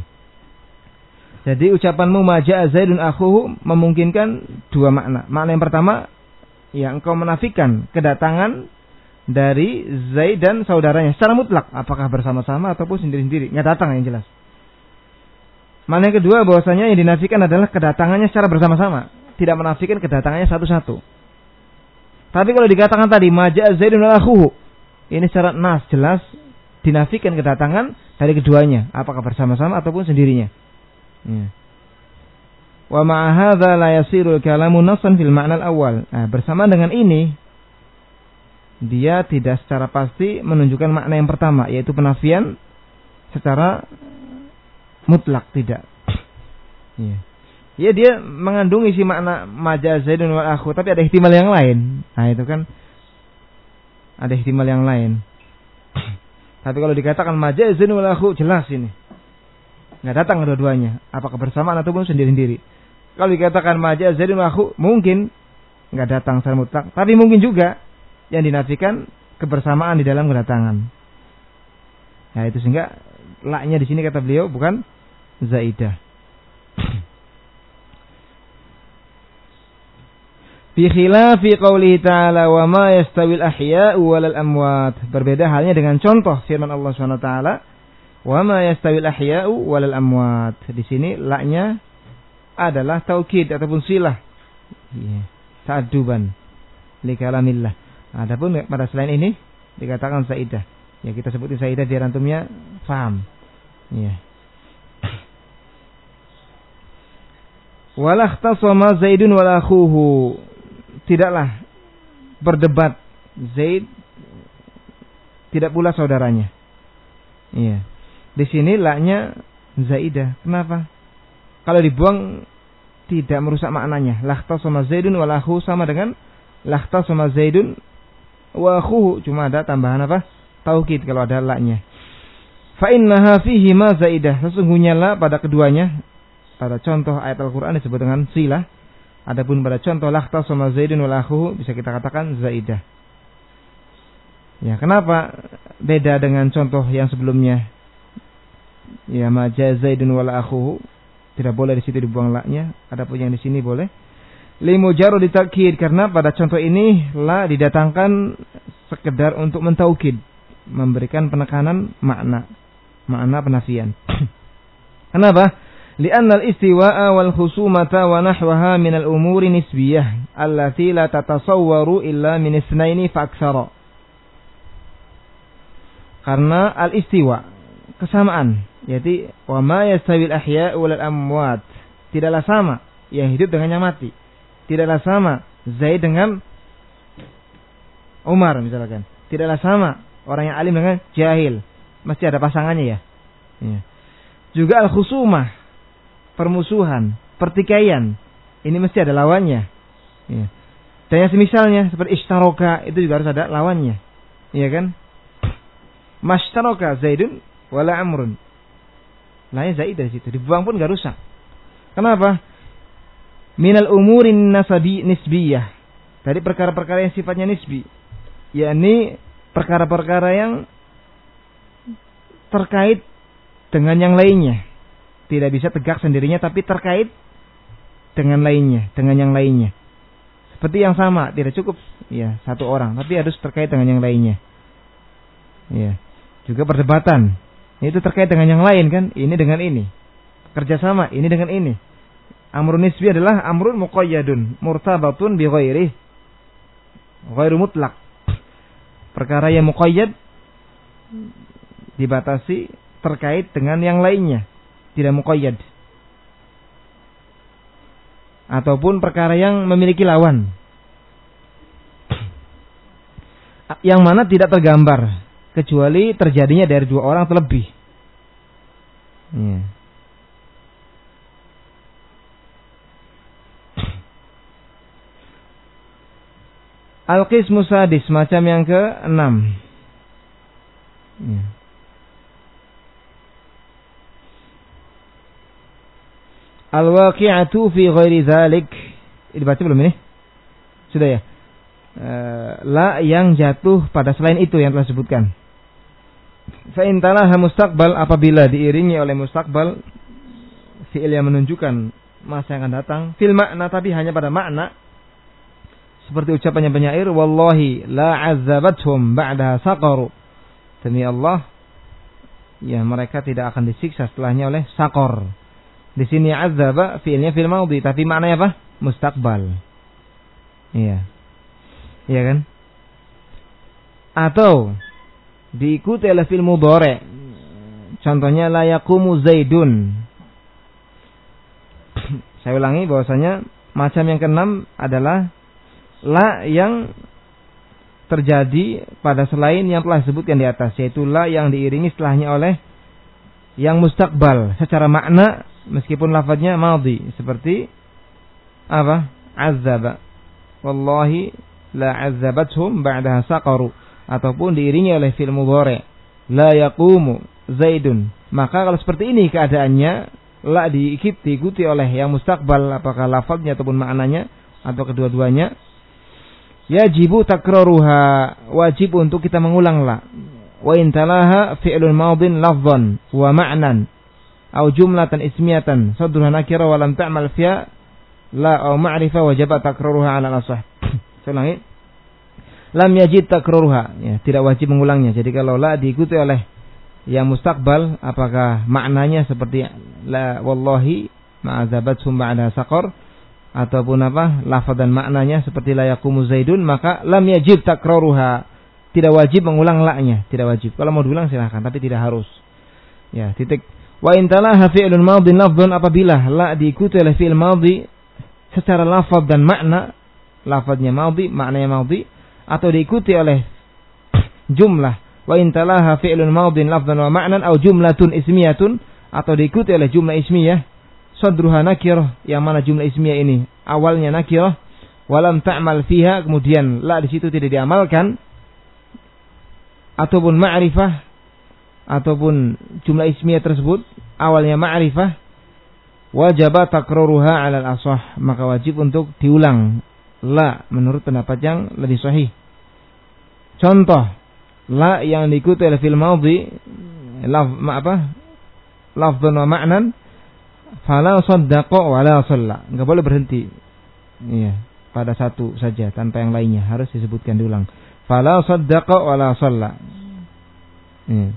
Speaker 2: Jadi ucapanmu maja Zaidun akhuhu memungkinkan dua makna. Makna yang pertama, ya engkau menafikan kedatangan dari Zaid dan saudaranya secara mutlak, apakah bersama-sama ataupun sendiri-sendiri, nggak datang yang jelas. Makna yang kedua, bahwasanya yang dinafikan adalah kedatangannya secara bersama-sama, tidak menafikan kedatangannya satu-satu. Tapi kalau dikatakan tadi maja Zaidun akhuhu, ini secara nas jelas dinafikan kedatangan dari keduanya, apakah bersama-sama ataupun sendirinya. Ya. Wa ma'a hadza la yasirul kalamu nassan fil ma'na al-awwal. Nah, bersama dengan ini dia tidak secara pasti menunjukkan makna yang pertama, yaitu penafian secara mutlak, tidak. Ya. Ya, dia mengandung isi makna maja Zaidun wal akhu, tapi ada ihtimal yang lain. Nah, itu kan ada ihtimal yang lain. Tapi kalau dikatakan maja Zaidun wal akhu, jelas ini nggak datang kedua-duanya, apakah bersamaan ataupun sendiri-sendiri. Kalau dikatakan maja Zaidun wal akhu, mungkin nggak datang secara mutlak, tapi mungkin juga yang dinafikan kebersamaan di dalam kedatangan. Nah, itu sehingga la-nya di sini kata beliau bukan zaidah. Fi khilafi qawlihi ta'ala wa ma yastawil ahya'u walal amwat. Berbeda halnya dengan contoh firman Allah Subhanahu wa taala, wa ma yastawil ahya'u walal amwat. Di sini la-nya adalah taukid ataupun silah. Ya, ta'adduban li kalamillah. Adapun pada selain ini dikatakan zaidah. Ya, kita sebutin zaidah biar antumnya paham. Ya. Wala ikhtasama Zaidun wala akhuhu. Tidaklah berdebat Zaid, tidak pula saudaranya. Iya. Di sini la-nya zaidah. Kenapa? Kalau dibuang tidak merusak maknanya. Lakhtasama Zaidun wal akhu sama dengan lakhtasama Zaidun wa akhuhu, cuma ada tambahan apa? Taukid kalau ada la-nya. Fa innaha fihi ma zaidah. Sesungguhnya la pada keduanya, pada contoh ayat Al-Qur'an disebut dengan silah. Adapun pada contoh lakhtasama Zaidun wal akhuhu bisa kita katakan zaidah. Ya, kenapa beda dengan contoh yang sebelumnya? Ya, maja Zaidun wal akhuhu, tidak boleh di situ dibuang la-nya, adapun yang di sini boleh. Li mujarrad ditakkid, karena pada contoh ini la didatangkan sekedar untuk mentaukid, memberikan penekanan makna, makna penafian. Kenapa? Li'anna al-istiwa'a wal khusumata wa nahwaha min al-umuri nisbiyah allati la tatasawwaru illa min itsnaini fa aktsara. Karena al-istiwa, kesamaan, yaitu wa ma yastawil ahya'u wal amwat, tidaklah sama yang hidup dengan yang mati. Tidaklah sama Zaid dengan Umar misalkan. Tidaklah sama orang yang alim dengan jahil. Mesti ada pasangannya ya. Ya. Juga al-khusumah, permusuhan, pertikaian, ini mesti ada lawannya. Ya. Dan yang semisalnya seperti ishtaroka, itu juga harus ada lawannya. Iya kan? Mashtaroka Zaidun wala Amrun. Lainnya Zaid dari situ, dibuang pun gak rusak. Kenapa? Minal umurin nasabi nisbiyah, dari perkara-perkara yang sifatnya nisbi, yakni perkara-perkara yang terkait dengan yang lainnya. Tidak bisa tegak sendirinya tapi terkait dengan lainnya, dengan yang lainnya. Seperti yang sama, tidak cukup ya satu orang, tapi harus terkait dengan yang lainnya. Ya. Juga perdebatan, itu terkait dengan yang lain kan, ini dengan ini. Kerjasama, ini dengan ini. Amrun nisbi adalah amrun muqayyadun, murtabatun bi ghairi ghairu mutlaq. Perkara yang muqayyad dibatasi terkait dengan yang lainnya, tidak muqayyad. Ataupun perkara yang memiliki lawan, yang mana tidak tergambar kecuali terjadinya dari dua orang atau lebih. Ya. Al-qismu sadis, macam yang keenam. Ya. Al-waqi'atu fi ghairi dzalik. Dibaca belum ini? Sudah ya? E, la yang jatuh pada selain itu yang telah disebutkan. Fa in talaha mustaqbal, apabila diiringi oleh mustaqbal fi'il yang menunjukkan masa yang akan datang, fil makna, tapi hanya pada makna. Seperti ucapannya penyair, wallahi la azzabathum ba'daha saqaru. Demi Allah, ya mereka tidak akan disiksa setelahnya oleh saqar. Di sini azaba fi'ilnya fil maudhi, tapi maknanya apa? Mustaqbal. Iya. Iya kan? Atau diikuti oleh fil mudhari. Contohnya la yaqumu Zaidun. Saya ulangi bahwasanya macam yang keenam adalah la yang terjadi pada selain yang telah disebutkan di atas, yaitu la yang diiringi setelahnya oleh yang mustaqbal secara makna meskipun lafadznya madhi, seperti apa? Azzaba. Wallahi la azzabathum ba'daha saqaru, ataupun diiringi oleh fi'il mudhari, la yaqumu Zaidun. Maka kalau seperti ini keadaannya, la diikuti, diikuti oleh yang mustaqbal, apakah lafadznya ataupun maknanya atau kedua-duanya, yajibu takraruha, wajib untuk kita mengulang la. Wa intalaha fi'lun madhin lafdhan wa ma'nan aw jumlatan ismiyatan sadruha nakira wa lam ta'mal fiha la aw ma'rifa wajib takraruha 'ala al-ashah. Ulangi. Lam yajid takraruha, ya, tidak wajib mengulangnya. Jadi kalau la diikuti oleh yang mustaqbal, apakah maknanya seperti la wallahi ma'azabathum ba'da saqar, ataupun apa lafaz dan maknanya seperti la yaqumu Zaidun, maka lam yajib takraruha, tidak wajib mengulang la-nya, tidak wajib. Kalau mau diulang silahkan, tapi tidak harus. Ya, titik. Wa in talaha fi'lun madhin lafdhan, apabila la diikuti oleh fi'il madhi secara lafaz dan makna, lafaznya madhi, maknanya madhi, atau diikuti oleh jumlah, wa in talaha fi'lun madhin lafdhan wa ma'nan aw jumlatun ismiyatun, atau diikuti oleh jumlah ismiyah, sadruha nakirah, yang mana jumlah ismiyah ini awalnya nakirah, walam ta'mal fiha, kemudian la di situ tidak diamalkan, ataupun ma'rifah, ataupun jumlah ismiyah tersebut awalnya ma'rifah, wajib takraruha 'ala al-ashah, maka wajib untuk diulang la menurut pendapat yang lebih sahih. Contoh la yang diikuti oleh fil madhi laf apa lafdhan wa ma'nan, fala saddaqa wa la shalla, enggak boleh berhenti, iya, pada satu saja tanpa yang lainnya, harus disebutkan diulang. Fala saddaqa wa la shalla. Iya.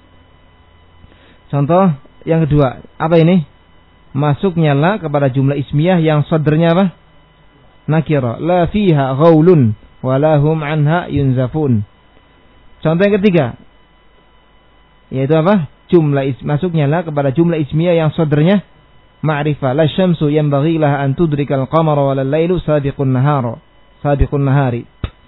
Speaker 2: Contoh yang kedua, apa ini? Masuknya la kepada jumlah ismiyah yang sadrnya apa? Nakira. La fiha ghaulun wa lahum anha yunzafun. Contoh yang ketiga, yaitu apa? Jumlah is, masuknya la kepada jumlah ismiyah yang sadrnya ma'rifah. La syamsu yanbaghi laha an tudrikal qamara wa lal-lailu sabiqun nahara. Sabiqun nahari.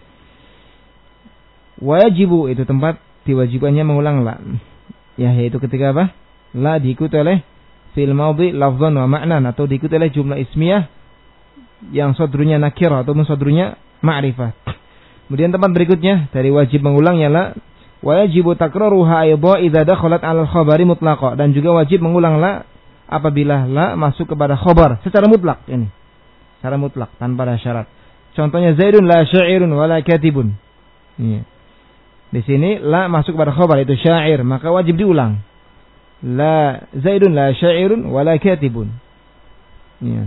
Speaker 2: Wajibu, itu tempat diwajibannya mengulang la. Ya, yaitu ketika apa? La diikuti oleh fi'il madhi lafdhan wa ma'nan, atau diikuti oleh jumlah ismiyah yang sadrunya nakirah atau sadrunya ma'rifah. Kemudian tempat berikutnya dari wajib mengulangnya la, wajibu takraruha aidha idza dakhalat 'ala al-khabari mutlaqa, dan juga wajib mengulang la apabila la masuk kepada khabar secara mutlak, ini secara mutlak tanpa ada syarat. Contohnya Zaidun la sya'irun wa la katibun. Iya. Di sini la masuk pada khabar itu syair, maka wajib diulang. La Zaidun la syairun wala katibun. Ya.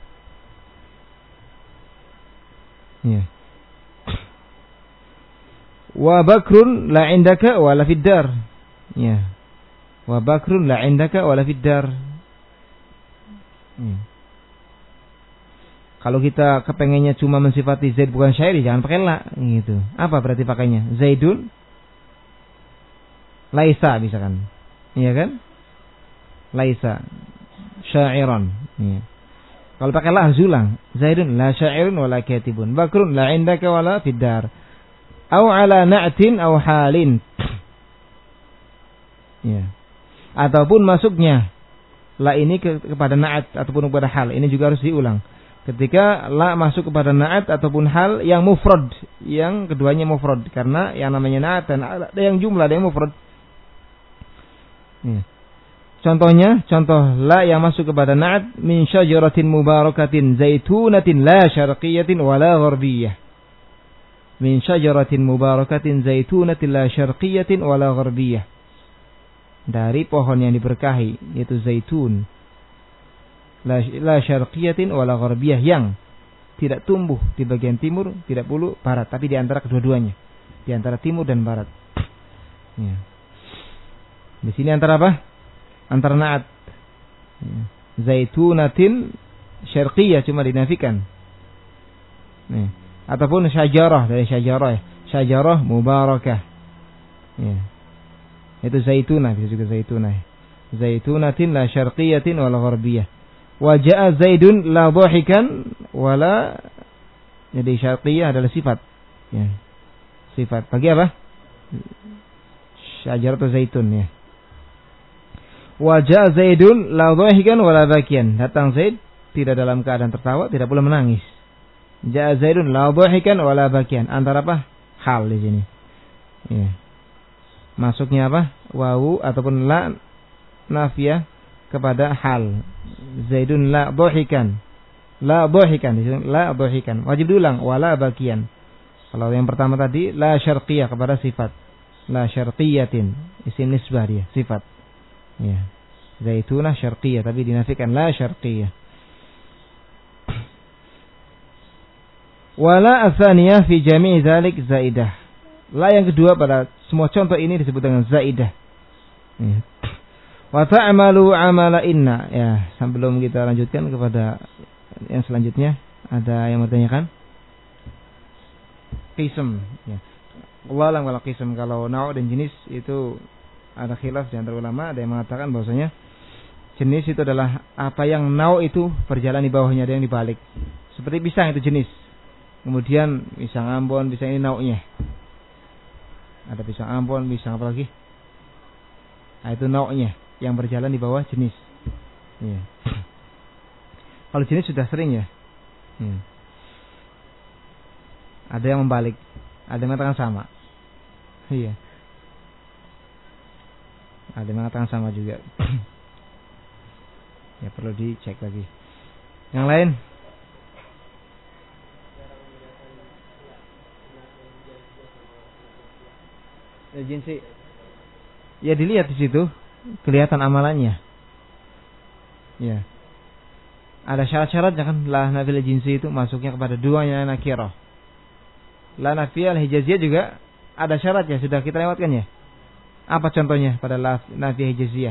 Speaker 2: Ya. Wa Bakrun la indaka wala fid dar. Ya. Wa Bakrun la indaka wala fid dar. Ya. Kalau kita kepengennya cuma mensifati Zaid bukan syair, jangan pakai la gitu. Apa berarti pakainya? Zaidun laisa misalkan. Iya kan? Laisa syairan. Iya. Kalau pakai la harus ulang. Zaidun la syairun wala katibun. Bakrun la indaka wala fid dar. Au ala na'tin au halin. Ya. Ataupun masuknya la ini ke, kepada na'at ataupun kepada hal. Ini juga harus diulang. Ketika la masuk kepada na'at ataupun hal yang mufrad, yang keduanya mufrad, karena yang namanya na'at dan ada yang jumlah, ada yang mufrad. Ya. Contohnya, contoh la yang masuk kepada na'at min syajaratin mubarakatin zaitunatin la syarqiyatin wala gharbiyah. Min syajaratin mubarakatin zaitunatin la syarqiyatin wala gharbiyah. Dari pohon yang diberkahi, yaitu zaitun. La, la syarqiyatin wala gharbiyah, yang tidak tumbuh di bagian timur, tidak pula barat, tapi di antara kedua-duanya, di antara timur dan barat. Ya. Di sini antara apa? Antara na'at. Ya. Zaitunatin syarqiyah cuma dinafikan. Ya. Ataupun syajarah, dari syajarah, syajarah mubarakah. Ya. Itu zaitunah, bisa juga zaitunah. Zaitunatin la syarqiyatin wala gharbiyah. Wa jaa Zaidun la dhahikan wala, jadi syarqiyah adalah sifat. Ya. Sifat. Bagi apa? Syajar atau zaitun ya. Wa jaa Zaidun la dhahikan wala bakian. Datang Zaid tidak dalam keadaan tertawa, tidak pula menangis. Jaa Zaidun la dhahikan wala bakian. Antara apa? Hal di sini. Ya. Masuknya apa? Wawu ataupun la nafiyah kepada hal. Zaidun la dhahikan. La dhahikan, la dhahikan. Wajib diulang wala bakian. Kalau yang pertama tadi la syarqiyah kepada sifat. La syarqiyatin, isim nisbah dia, sifat. Ya. Zaitunah syarqiyah tapi dinafikan la syarqiyah. Wala atsaniyah fi jami' dzalik zaidah. La yang kedua pada semua contoh ini disebut dengan zaidah. Ya. Wa ta'malu amala inna. Ya, sebelum kita lanjutkan kepada yang selanjutnya, ada yang bertanyakan? Qism, ya. Allah alam kalau qism, kalau nau' dan jenis itu ada khilaf di antara ulama, ada yang mengatakan bahwasanya jenis itu adalah apa yang nau' itu berjalan di bawahnya, ada yang dibalik. Seperti pisang itu jenis. Kemudian pisang Ambon, pisang ini nau'nya. Ada pisang Ambon, pisang apa lagi? Nah, itu nau'nya yang berjalan di bawah jenis. Ya. Kalau jenis sudah sering ya. Ya. Ada yang membalik, ada yang mengatakan sama. Iya. Ada yang mengatakan sama juga. Ya perlu dicek lagi. Yang lain? Ya, jinsi. Ya dilihat di situ. Kelihatan amalannya. Ya. Ada syarat-syaratnya kan, la nafiyah jinsi itu masuknya kepada duanya nakirah. La nafiyah hijaziyah juga ada syaratnya, sudah kita lewatkan ya. Apa contohnya pada la nafiyah hijaziyah?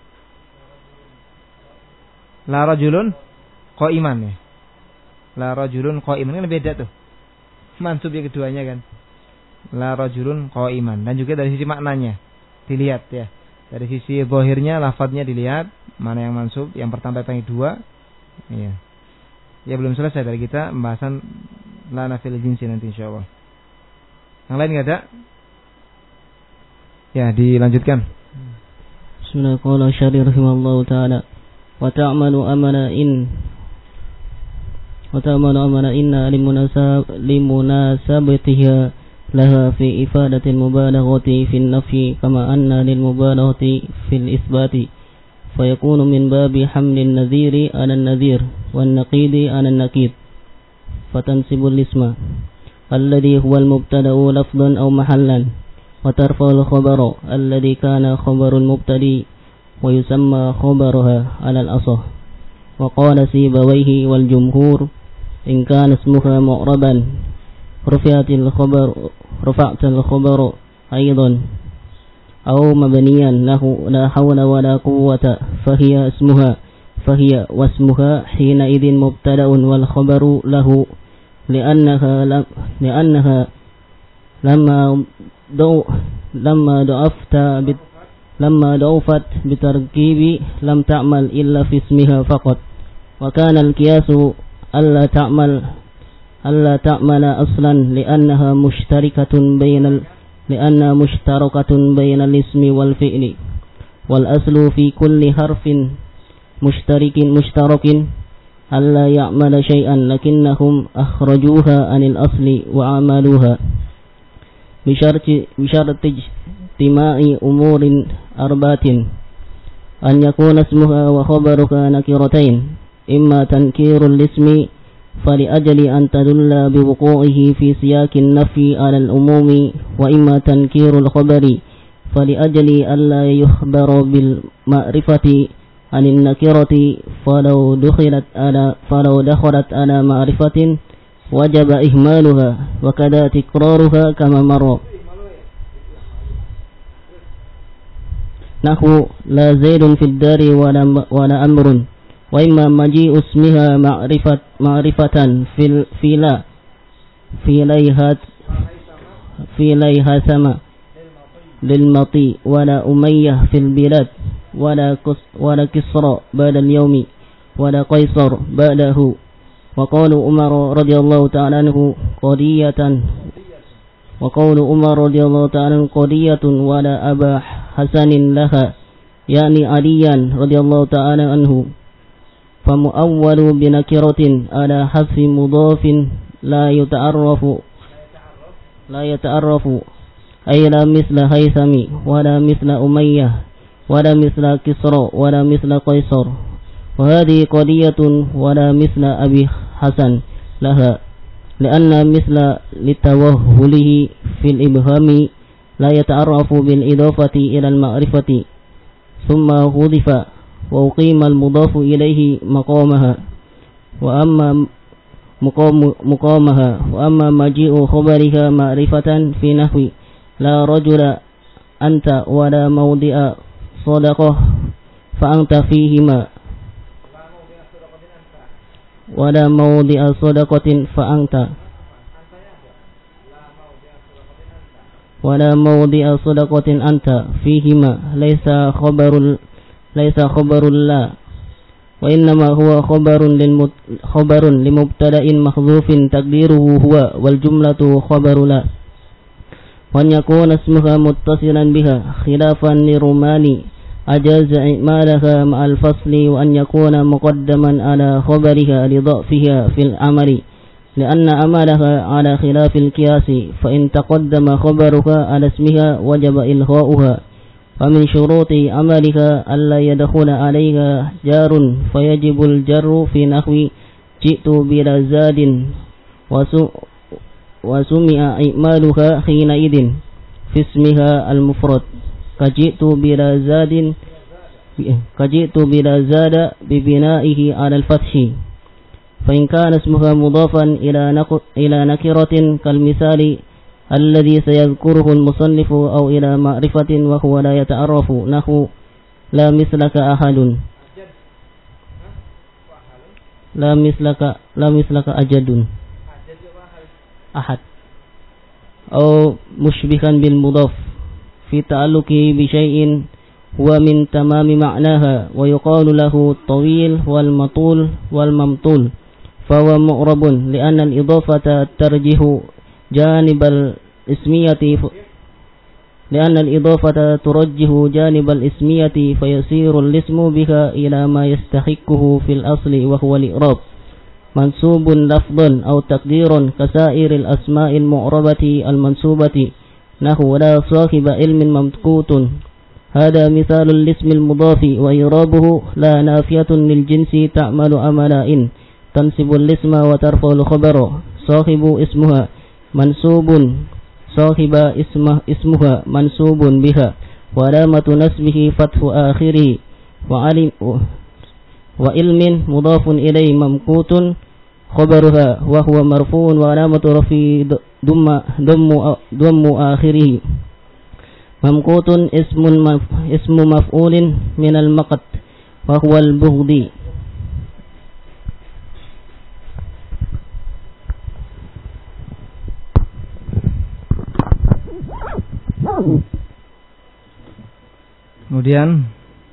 Speaker 2: La rajulun qa'iman ya. La rajulun qa'iman kan beda tuh. Mansub yang keduanya kan. La rajulun qa'iman, dan juga dari sisi maknanya dilihat ya. Dari sisi zahirnya, lafadznya dilihat mana yang mansub, yang pertama yang dua. Iya. Ya belum selesai dari kita pembahasan la nafil jinsi nanti insyaallah. Yang lain enggak ada? Ya, dilanjutkan.
Speaker 3: Bismillahirrahmanirrahim. Syari rahimallahu taala. Wa ta'malu amana in wa ta'malu amana inna limunasab limunasabatiha laha fi ifadatil mubalaghati fi an-nafyi kama anna lil mubalaghati fil isbati fayakunu min babi hamlin nadhiri 'ala an-nadhir wan naqidi 'ala an-naqid fatansibul isma alladhi huwa al-mubtada'u lafdhan aw mahallan وترفع الخبر الذي كان خبر المبتدئ ويسمى خبرها على الأصح. وقال سيبويه والجمهور إن كان اسمها معربا رفعت الخبر رفعت الخبر أيضا أو مبنيا له لا حول ولا قوة فهي اسمها فهي واسمها حينئذ مبتدأ والخبر له لأنها لأنها لما دو لما ضعفت لما ضعفت بتركيب لم تعمل إلا في اسمها فقط. وكان القياس ألا تعمل ألا تعمل أصلا لأنها مشتركة بين ال لأنها مشتركة بين الاسم والفعل. والأصل في كل حرف مشترك مشترك ألا يعمل شيئا لكنهم أخرجوها عن الأصل وعملوها بشرط بشرط اجتماع أمور أربعة: أن يكون اسمها وخبرها نكرتين، إما تنكير الاسم فلأجل أن تدل بوقوعه في سياق النفي على العموم، وإما تنكير الخبر فلأجل ألا يخبر بالمعرفة عن النكرة فلو دخلت على فلو دخلت على معرفة وجب إهمالها وكذا تكرارها كما مر. نحو لا زيد في الدار ولا ولا أمر. وإما مجيء اسمها معرفة معرفة في في لا في ليها في ليها سما للمطي ولا أمية في البلاد ولا ولا كسرى بعد اليوم ولا قيصر بعده. وقول عمر رضي الله تعالى عنه قضية وقول عمر رضي الله تعالى عنه قضية ولا أبا حسن لها يعني عليا رضي الله تعالى عنه. فمؤول بنكرة على حذف مضاف لا يتعرف لا يتعرف أي لا مثل هيثم ولا مثل أمية ولا مثل كسرى ولا مثل قيصر. وهذه قضية ولا مثل أبي حسن لها لأن مثل لتوهله في الإبهام لا يتعرف بالإضافة إلى المعرفة ثم حذف وأقيم المضاف إليه مقامها وأما مقام مقامها وأما مجيء خبرها معرفة في نحو لا رجل أنت ولا موضع صدقة فأنت فيهما ولا موضع صدقة فأنت ولا موضع صدقة أنت فيهما ليس خبر ليس خبر لا وإنما هو خبر خبر لمبتدأ محذوف تقديره هو والجملة خبر لا. وأن يكون اسمها متصلا بها خلافا للروماني أجاز إعمالها مع الفصل وأن يكون مقدما على خبرها لضعفها في العمل لأن عملها على خلاف القياس فإن تقدم خبرها على اسمها وجب إلغاؤها. ومن شروط عملها ألا يدخل عليها جار فيجب الجر في نحو جئت بلا زاد وسمع إعمالها حينئذ في اسمها المفرد كجئت بلا زاد كجئت بلا زاد ببنائه على الفتح. فإن كان اسمها مضافا إلى نكرة كالمثال الذي سيذكره المصنف أو إلى معرفة وهو لا يتعرف نحو لا مثلك أحد لا مثلك لا مثلك أجد أحد أو مشبها بالمضاف في تعلقه بشيء هو من تمام معناها ويقال له الطويل والمطول والممطول فهو مؤرب لأن الإضافة ترجح جانب الاسمية لأن الإضافة ترجح جانب الاسمية فيصير الاسم بها إلى ما يستحقه في الأصل وهو الإعراب منسوب لفظا أو تقدير كسائر الأسماء المعربة المنسوبة نحو لا صاحب علم ممقوت. هذا مثال الاسم المضاف وإعرابه لا نافية للجنس تعمل عملا إن تنسب الاسم وترفع الخبر صاحب اسمها منسوب sahiba ismah ismuha mansubun biha wa alamatu nasbihi fathu akhirih wa alim wa ilmin mudhafun ilaihi mamqutun khabaruha wa huwa marfu'un wa alamatu rafi dumma dummu dummu akhirih mamqutun ismun maf, ismu maf'ulin min al-maqat wa huwa al-bughdi.
Speaker 2: Kemudian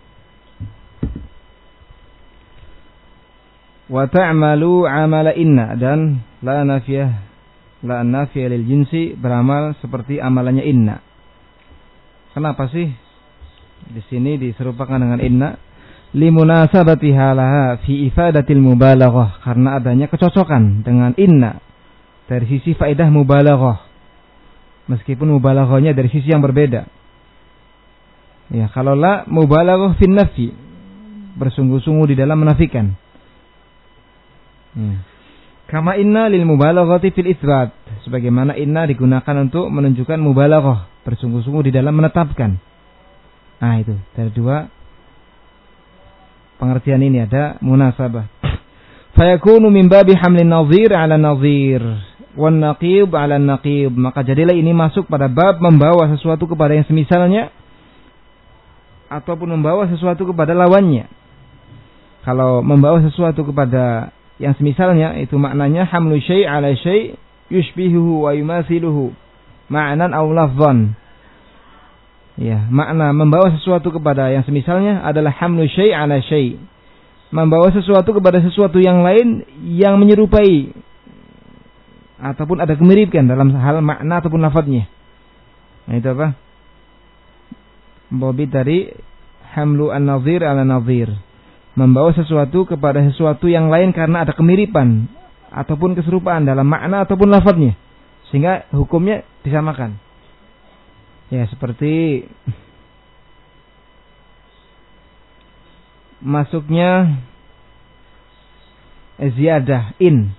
Speaker 2: wa ta'malu amala inna, dan la nafiyah la nafiyah lil jinsi, beramal seperti amalannya inna. Kenapa sih di sini diserupakan dengan inna? Limunasabatiha laha fi ifadatil mubalaghah, karena adanya kecocokan dengan inna dari sisi faedah mubalaghah, meskipun mubalaghahnya dari sisi yang berbeda. Ya, kalau la mubalaghah fin nafi, bersungguh-sungguh di dalam menafikan. Ya. Kama inna lil mubalaghati fil itsbat, sebagaimana inna digunakan untuk menunjukkan mubalaghah, bersungguh-sungguh di dalam menetapkan. Nah, itu dari dua pengertian ini ada munasabah. Fayakunu min babi hamlin nadhir ala nadhir wan naqib ala naqib, maka jadilah ini masuk pada bab membawa sesuatu kepada yang semisalnya ataupun membawa sesuatu kepada lawannya. Kalau membawa sesuatu kepada yang semisalnya, itu maknanya hamlu syai' ala syai' yushbihuhu wa yumathiluhu ma'nan aw lafdhan. Ya, makna membawa sesuatu kepada yang semisalnya adalah hamlu syai' ala syai', membawa sesuatu kepada sesuatu yang lain yang menyerupai ataupun ada kemiripan dalam hal makna ataupun lafadznya. Nah, itu apa? Bobit dari hamlu an-nadhir ala nadhir, membawa sesuatu kepada sesuatu yang lain karena ada kemiripan ataupun keserupaan dalam makna ataupun lafadznya, sehingga hukumnya disamakan. Ya, seperti masuknya ziyadah in.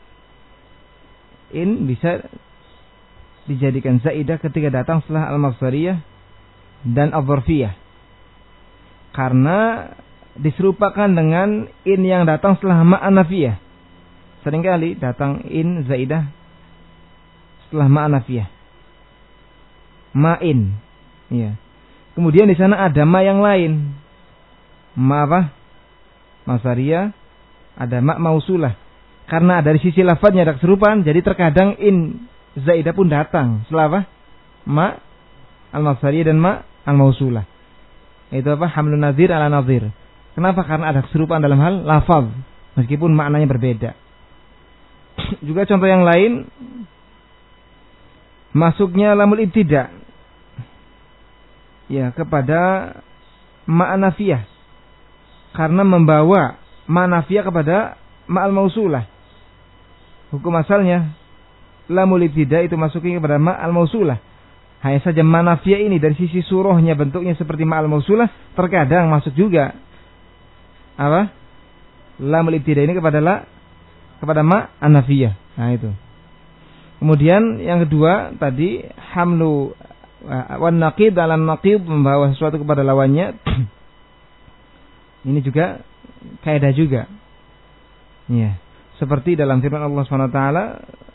Speaker 2: In bisa dijadikan zaidah ketika datang setelah al-masdariyah dan al-dzarfiyah, karena diserupakan dengan in yang datang setelah ma'anafiyah. Seringkali datang in zaidah setelah ma'anafiyah, ma'in. Ya. Kemudian di sana ada ma yang lain. Ma apa? Masariyah, ada ma mausulah. Karena dari sisi lafadznya ada keserupaan, jadi terkadang in zaidah pun datang setelah apa? Ma al-masariyah dan ma al-mausulah. Itu apa? Hamlun nadhir ala nadhir. Kenapa? Karena ada keserupaan dalam hal lafaz, meskipun maknanya berbeda. Juga contoh yang lain, masuknya lamul ibtida, ya, kepada ma'anafiyah, karena membawa ma'anafiyah kepada ma'al mausulah. Hukum asalnya lamul ibtida itu masuknya kepada ma'al mausulah. Hanya saja ma'anafiyah ini dari sisi surahnya bentuknya seperti ma'al mausulah, terkadang masuk juga apa? Lamul ibtida ini kepada la, kepada ma anafiyah. Nah, itu. Kemudian yang kedua tadi hamlu wan naqid ala naqid, membawa sesuatu kepada lawannya. Ini juga kaidah juga. Ya, seperti dalam firman Allah Subhanahu wa taala,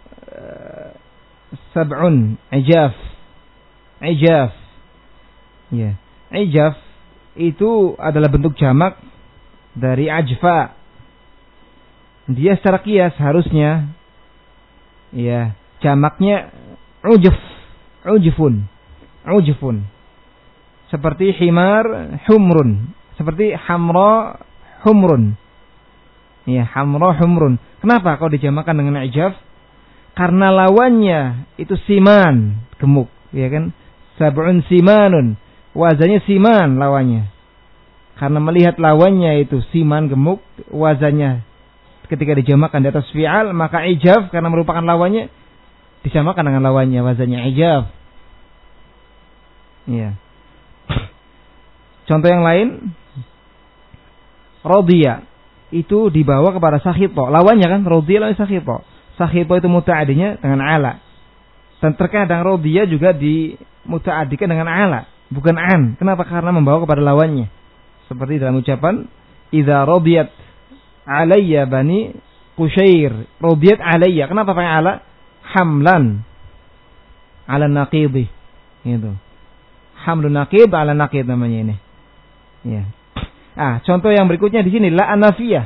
Speaker 2: sab'un ijaf. Ijaf. Ya, ijaf itu adalah bentuk jamak dari ajfa. Dia secara qiyas harusnya, ya, jamaknya ujuf, ujufun, ujufun. Seperti himar, humrun. Seperti hamra, humrun. Ya, hamra, humrun. Kenapa kau dijamakan dengan ijaf? Karena lawannya itu siman, gemuk, ya kan? Sab'un simanun. Wazannya siman lawannya. Karena melihat lawannya itu siman, gemuk, wazannya ketika dijamakan di atas fi'al, maka ijaf karena merupakan lawannya disamakan dengan lawannya, wazannya ijaf. Iya. Contoh yang lain, radhiya itu dibawa kepada sakhito, lawannya kan radhiya lawan sakhito. Sakhito itu muta'adinya dengan ala. Dan terkadang rodiya juga dimuta'addikan dengan ala, bukan an. Kenapa? Karena membawa kepada lawannya. Seperti dalam ucapan idza radiyat alayya bani Qushair, radiyat alayya. Kenapa pakai ala? Hamlan ala naqidhi. Itu. Hamlun naqid ala naqid namanya ini. Ya. Ah, contoh yang berikutnya di sini la anafiyah.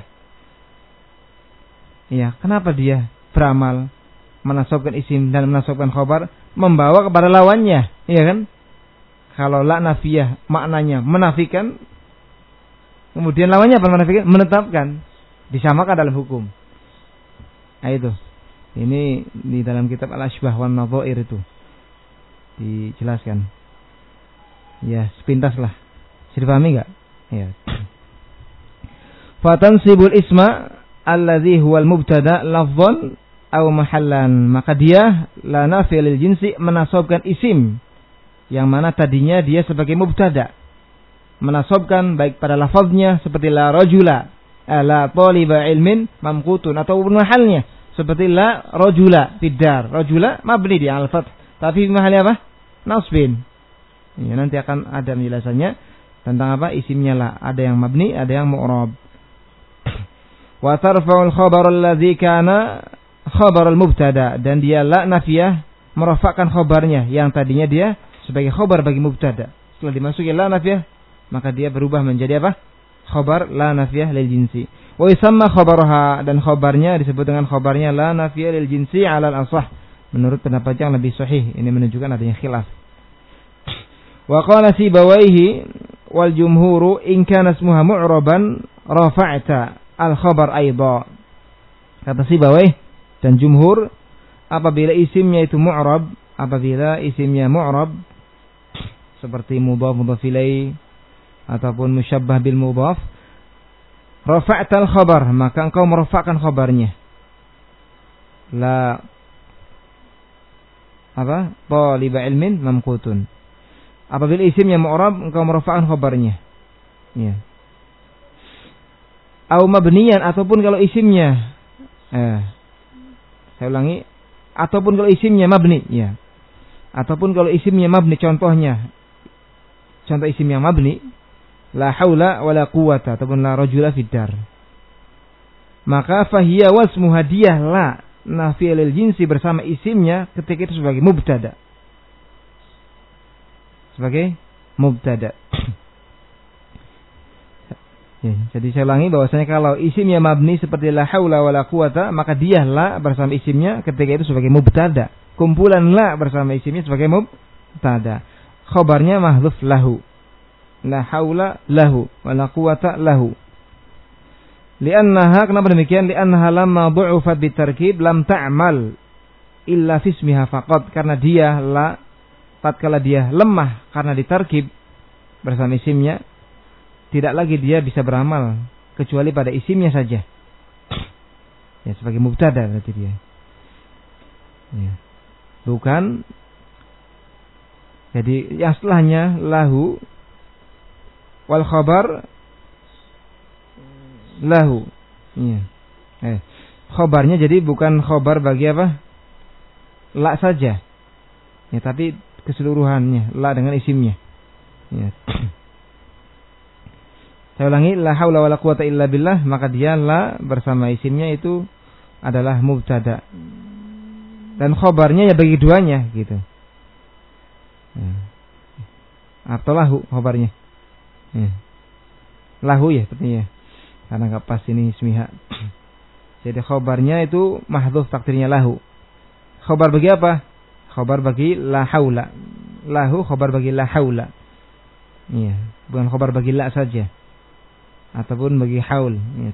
Speaker 2: Ya, kenapa dia beramal menasabkan isim dan menasabkan khabar membawa kepada lawannya, iya kan? Kalau la nafiyah maknanya menafikan, kemudian lawannya apa menafikan? Menetapkan, disamakan dalam hukum. Nah itu. Ini di dalam kitab Al-Ashbah wan Nadhair itu dijelaskan. Ya, sepintas lah. Bisa dipahami enggak? Ya. Fatansibul isma alladhi huwal mubtada lafdhan aw mahallan, maka dia la nafi lil jinsi menasabkan isim yang mana tadinya dia sebagai mubtada, menasabkan baik pada lafaznya seperti la rajula, la taliba ilmin mamqutun, atau mahalnya seperti la rajula fiddar. Rajula mabni di al-fath, tapi mahalnya apa? Nasbin. Ya, nanti akan ada penjelasannya tentang apa isimnya la, ada yang mabni, ada yang mu'rab. Wa tarfa'ul khabar alladhi kana khabar al-mubtada, dan dia la nafiyah merafakkan khabarnya yang tadinya dia sebagai khabar bagi mubtada. Setelah dimasuki la nafiyah, maka dia berubah menjadi apa? Khabar la nafiyah lil jinsi. Wa yusamma khabaraha, dan khabarnya disebut dengan khabarnya la nafiyah lil jinsi ala al-asah, menurut pendapat yang lebih sahih. Ini menunjukkan adanya khilaf. Wa qala Sibawaihi wal jumhuru in kana ismuha mu'raban rafa'ta al-khabar aidha. Kata Sibawaihi dan jumhur, apabila isimnya itu mu'rab, apabila isimnya mu'rab seperti mudhaf mudhaf ilaih ataupun musyabbah bil mudhaf, rafa'tal khabar, maka engkau merafa'kan khabarnya. La apa? Taliba ilmin mamqutun. Apabila isimnya mu'rab, engkau merafa'kan khabarnya. Ya. Au mabniyan, ataupun kalau isimnya eh saya ulangi, ataupun kalau isimnya mabni, ya. Ataupun kalau isimnya mabni, contohnya, contoh isim yang mabni, la haula wala quwata, ataupun la rajula fiddar. Maka fahiya wasmu hadiyah la nafi lil jinsi bersama isimnya ketika itu sebagai mubtada. Sebagai mubtada. Ya, jadi saya ulangi bahwasanya kalau isimnya mabni seperti la haula wala quwata, maka dia la bersama isimnya ketika itu sebagai mubtada. Kumpulan la bersama isimnya sebagai mubtada. Khabarnya mahdhuf lahu. La haula lahu wala quwata lahu. Li'annaha, kenapa demikian? Li'annaha lamma du'ufat bitarkib lam ta'mal illa fi ismiha faqat, karena dia la tatkala dia lemah karena ditarkib bersama isimnya, tidak lagi dia bisa beramal kecuali pada isimnya saja. Ya, sebagai mubtada berarti dia. Ya. Bukan. Jadi yang setelahnya lahu wal khabar lahu. Ya. Eh, khabarnya jadi bukan khabar bagi apa? La saja. Ya, tapi keseluruhannya la dengan isimnya. Ya. Saya ulangi, la haula wala quwata illa billah, maka dia la bersama isimnya itu adalah mubtada. Dan khabarnya ya bagi duanya gitu. Ya. Atau lahu khabarnya. Ya. Lahu ya sepertinya. Karena enggak pas ini ismiha. Jadi khabarnya itu mahdhuf takdirnya lahu. Khabar bagi apa? Khabar bagi la haula. Lahu khabar bagi la haula. Iya, bukan khabar bagi la saja. Ataupun bagi haul. Ya.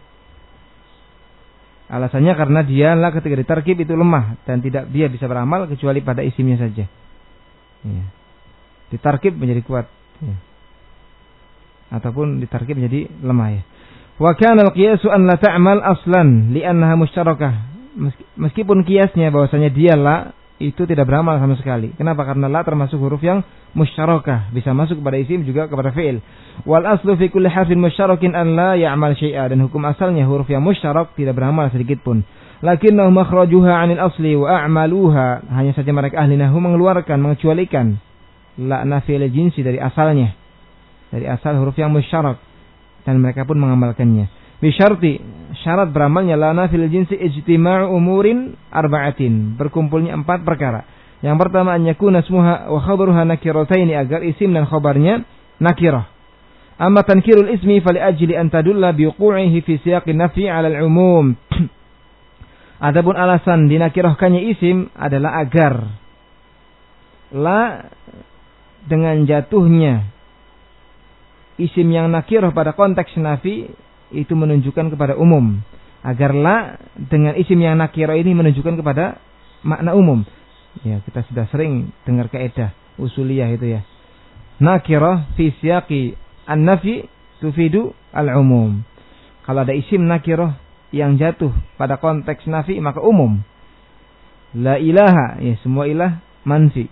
Speaker 2: Alasannya karena dia la ketika ditarkib itu lemah dan tidak dia bisa beramal kecuali pada isimnya saja. Ya. Ditarkib menjadi kuat. Ya. Ataupun ditarkib menjadi lemah ya. Wa kana al-qiyasu an la ta'mal aslan li'annaha musytarakah. Meskipun kiasnya bahwasanya dia la itu tidak beramal sama sekali. Kenapa? Karena la termasuk huruf yang musyarakah, bisa masuk kepada isim juga kepada fi'il. Wal aslu fi kulli harfin musyarakin an la ya'mal syai'a, dan hukum asalnya huruf yang musyarak tidak beramal sedikit pun. lakinnahum makhrajuha 'anil asli wa a'maluha, hanya saja mereka ahli nahwu mengeluarkan, mengecualikan la nafi lil jinsi dari asalnya, dari asal huruf yang musyarak, dan mereka pun mengamalkannya. Bi syarti, syarat beramalnya la nafi lil jinsi ijtima'u umurin arba'atin, berkumpulnya empat perkara. Yang pertama, an yakuna ismuha wa khabaruha nakirataini, agar isim dan khabarnya nakirah. Amma tankirul ismi fali ajli an tadulla bi wuqu'ihi fi siyaqin nafi 'ala al-umum. Adapun alasan dinakirahkannya isim adalah agar la dengan jatuhnya isim yang nakirah pada konteks nafi itu menunjukkan kepada umum. Agar la dengan isim yang nakirah ini menunjukkan kepada makna umum. Ya, kita sudah sering dengar kaidah usuliyah itu ya. Nakirah fi siyaqi an-nafi tufidu al-umum. Kalau ada isim nakirah yang jatuh pada konteks nafi maka umum. La ilaha, ya semua ilah manfi.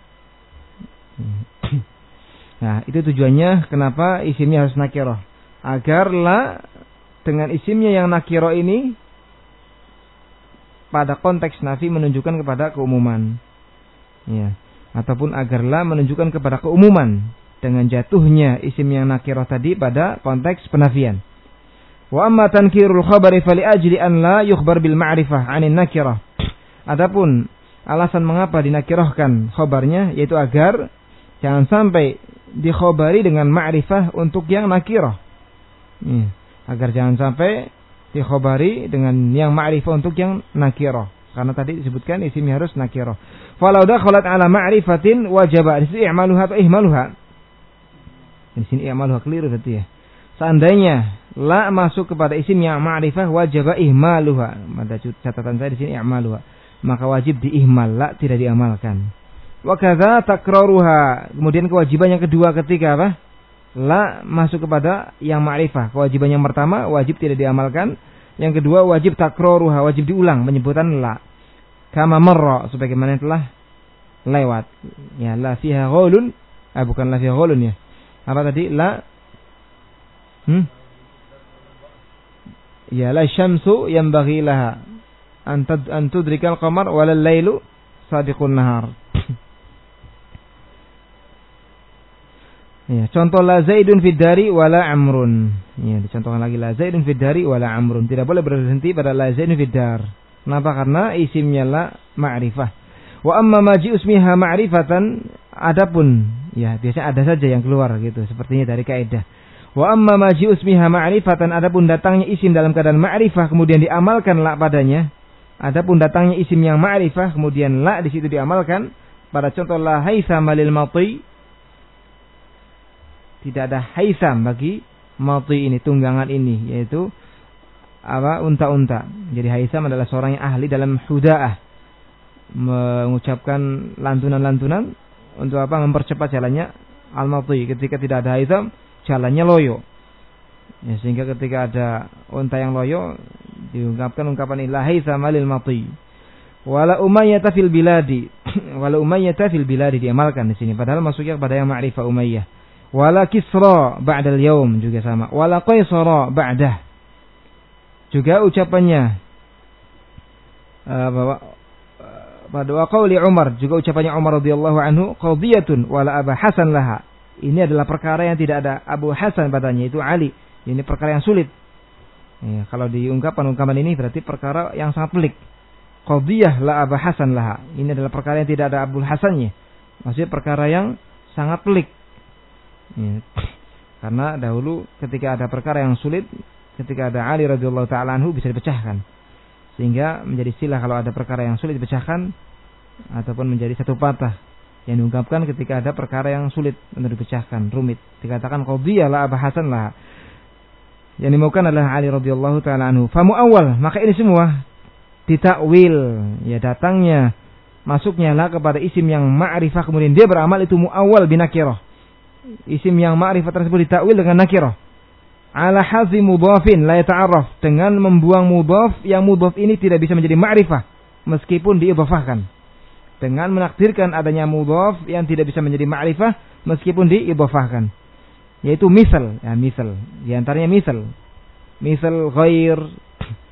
Speaker 2: Nah, itu tujuannya kenapa isimnya harus nakirah. Agar la dengan isimnya yang nakirah ini pada konteks nafi menunjukkan kepada keumuman. Ya, ataupun agar la menunjukkan kepada keumuman dengan jatuhnya isim yang nakirah tadi pada konteks penafian. Wa amma tankirul khabari fali ajli an la yukhbar bil ma'rifah 'anil nakirah. Adapun alasan mengapa dinakirahkan khabarnya yaitu agar jangan sampai dikhobari dengan ma'rifah untuk yang nakirah. Ya, agar jangan sampai dikhobari dengan yang ma'rifah untuk yang nakirah. Karena tadi disebutkan isimnya harus nakirah. Falau dakhalat 'ala ma'rifatin wajaba i'maluha atau ihmaluha. Di sini i'maluha keliru berarti ya. Seandainya la masuk kepada isim yang ma'rifah wajib ihmaluha. Pada catatan saya di sini i'maluha. Maka wajib diihmal, la tidak diamalkan. Wa kadza takraruha. Kemudian kewajiban yang kedua ketika apa? La masuk kepada yang ma'rifah. Kewajiban yang pertama wajib tidak diamalkan. Yang kedua wajib takraruha, wajib diulang penyebutan la. Kama marra, sebagaimana telah lewat. Ya, la fiha ghaulun. Ah, bukan la fiha ghaulun ya. Apa tadi? La Hmm? Ya la syamsu yanbaghi laha an tad an tudrikal qamar wal lailu sabiqun nahar. Ya, contoh la zaidun fid dari wala amrun. Ya, dicontohkan lagi la zaidun fid dari wala amrun. Tidak boleh berhenti pada la zaidun fid dar. Kenapa? Karena isimnya la ma'rifah. Wa amma maji usmiha ma'rifatan, adapun ya biasanya ada saja yang keluar gitu sepertinya dari kaidah. Wa amma maji usmiha ma'rifatan, adapun datangnya isim dalam keadaan ma'rifah kemudian diamalkan la padanya. Adapun datangnya isim yang ma'rifah kemudian la di situ diamalkan. Pada contoh la haitsam lil mati, tidak ada haitsam bagi mati ini, tunggangan ini, yaitu apa? Unta-unta. Jadi haitsam adalah seorang yang ahli dalam hudaah, mengucapkan lantunan-lantunan untuk apa? Mempercepat jalannya al-mati. Ketika tidak ada haitsam, jalannya loyo. Ya, sehingga ketika ada unta yang loyo diungkapkan ungkapan la haitsam lil mati. Wala umayyah fil biladi. Wala umayyah fil biladi diamalkan di sini padahal masuknya kepada yang ma'rifah umayyah. Wala kisra ba'dal yaum juga sama. Wala qaisara ba'dah. Juga ucapannya uh, bahwa pada uh, qauli Umar, juga ucapannya Umar radhiyallahu anhu, qadiyatun wala Aba Hasan laha. Ini adalah perkara yang tidak ada Abu Hasan padanya, itu Ali. Ini perkara yang sulit. Ya, kalau diungkapkan ungkapan ini berarti perkara yang sangat pelik. Qadiyah la Aba Hasan laha. Ini adalah perkara yang tidak ada Abu Hasannya. Maksudnya perkara yang sangat pelik. Ya. Karena dahulu ketika ada perkara yang sulit, ketika ada Ali radhiyallahu taala anhu bisa dipecahkan. Sehingga menjadi istilah kalau ada perkara yang sulit dipecahkan ataupun menjadi satu patah yang diungkapkan ketika ada perkara yang sulit untuk dipecahkan, rumit. Dikatakan qadiyah la Aba Hasan laha. Yang dimaukan adalah Ali radhiyallahu taala anhu. Fa muawwal, maka ini semua ditakwil, ya datangnya masuknya la kepada isim yang ma'rifah kemudian dia beramal itu muawwal binakirah. Isim yang ma'rifah tersebut ditakwil dengan nakirah. Ala hazi mudhafin la yata'arraf, dengan membuang mudhaf yang mudhaf ini tidak bisa menjadi ma'rifah meskipun diidhafahkan. Dengan menakdirkan adanya mudhaf yang tidak bisa menjadi ma'rifah meskipun diidhafahkan. Yaitu misal, ya misal. Di antaranya misal. Misal ghair,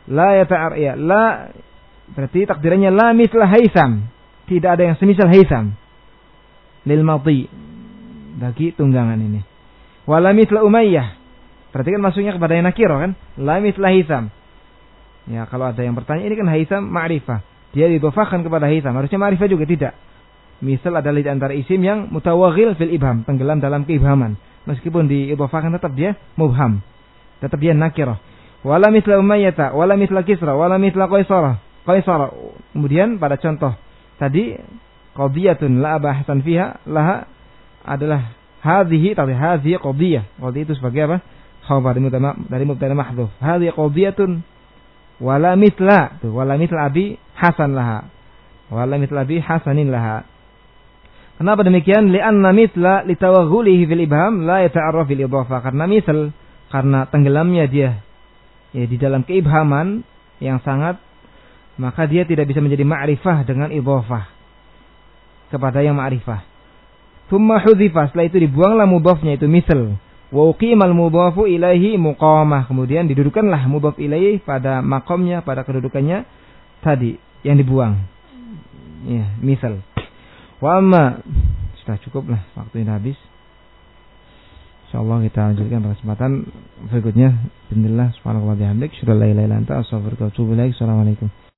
Speaker 2: La yata'ar ya, la berarti takdirannya la mithla Haitham. Tidak ada yang semisal Haitham. Lil madhi bagi tunggangan ini. Wala mithla Umayyah. Berarti kan masuknya kepada yang nakiro kan? La mithla Haitham. Ya, kalau ada yang bertanya ini kan Haitham ma'rifah. Dia didhofahkan kepada Haitham. Harusnya ma'rifah juga tidak. Misal adalah di antara isim yang mutawaghil fil ibham, tenggelam dalam keibhaman. Meskipun diidhofahkan tetap dia mubham. Tetap dia nakirah. Wala mithla Umayyah, wala mithla Kisra, wala mithla Qaisara. Qaisara. Kemudian pada contoh tadi qadiyatun la bahsan fiha laha adalah hadhihi tadi hadhihi qadiyah. Qadiyah itu sebagai apa? Khabar dari mubtada mahdhuf. Hadhihi qadiyatun wala mithla, tuh wala mithla Abi Hasan laha. Wala mithla Abi Hasanin laha. Kenapa demikian? Li'anna mithla litawaghulihi fil ibham la yata'arraf bil idhafah. Karena misal, karena tenggelamnya dia ya di dalam keibhaman yang sangat, maka dia tidak bisa menjadi ma'rifah dengan idhafah kepada yang ma'rifah. Tsumma hudhifa, setelah itu dibuanglah mudhafnya itu misal. Wa uqimal mudhafu ilaihi muqamah. Kemudian didudukkanlah mudhaf ilaihi pada makomnya, pada kedudukannya tadi yang dibuang. Ya, misal. Wa amma, sudah cukup lah, waktu ini habis. Insyaallah kita lanjutkan pada kesempatan berikutnya. Bismillah, subhanallahi wa bihamdihi, asyhadu an la ilaha illa anta, astaghfiruka wa atubu ilaik. Assalamualaikum.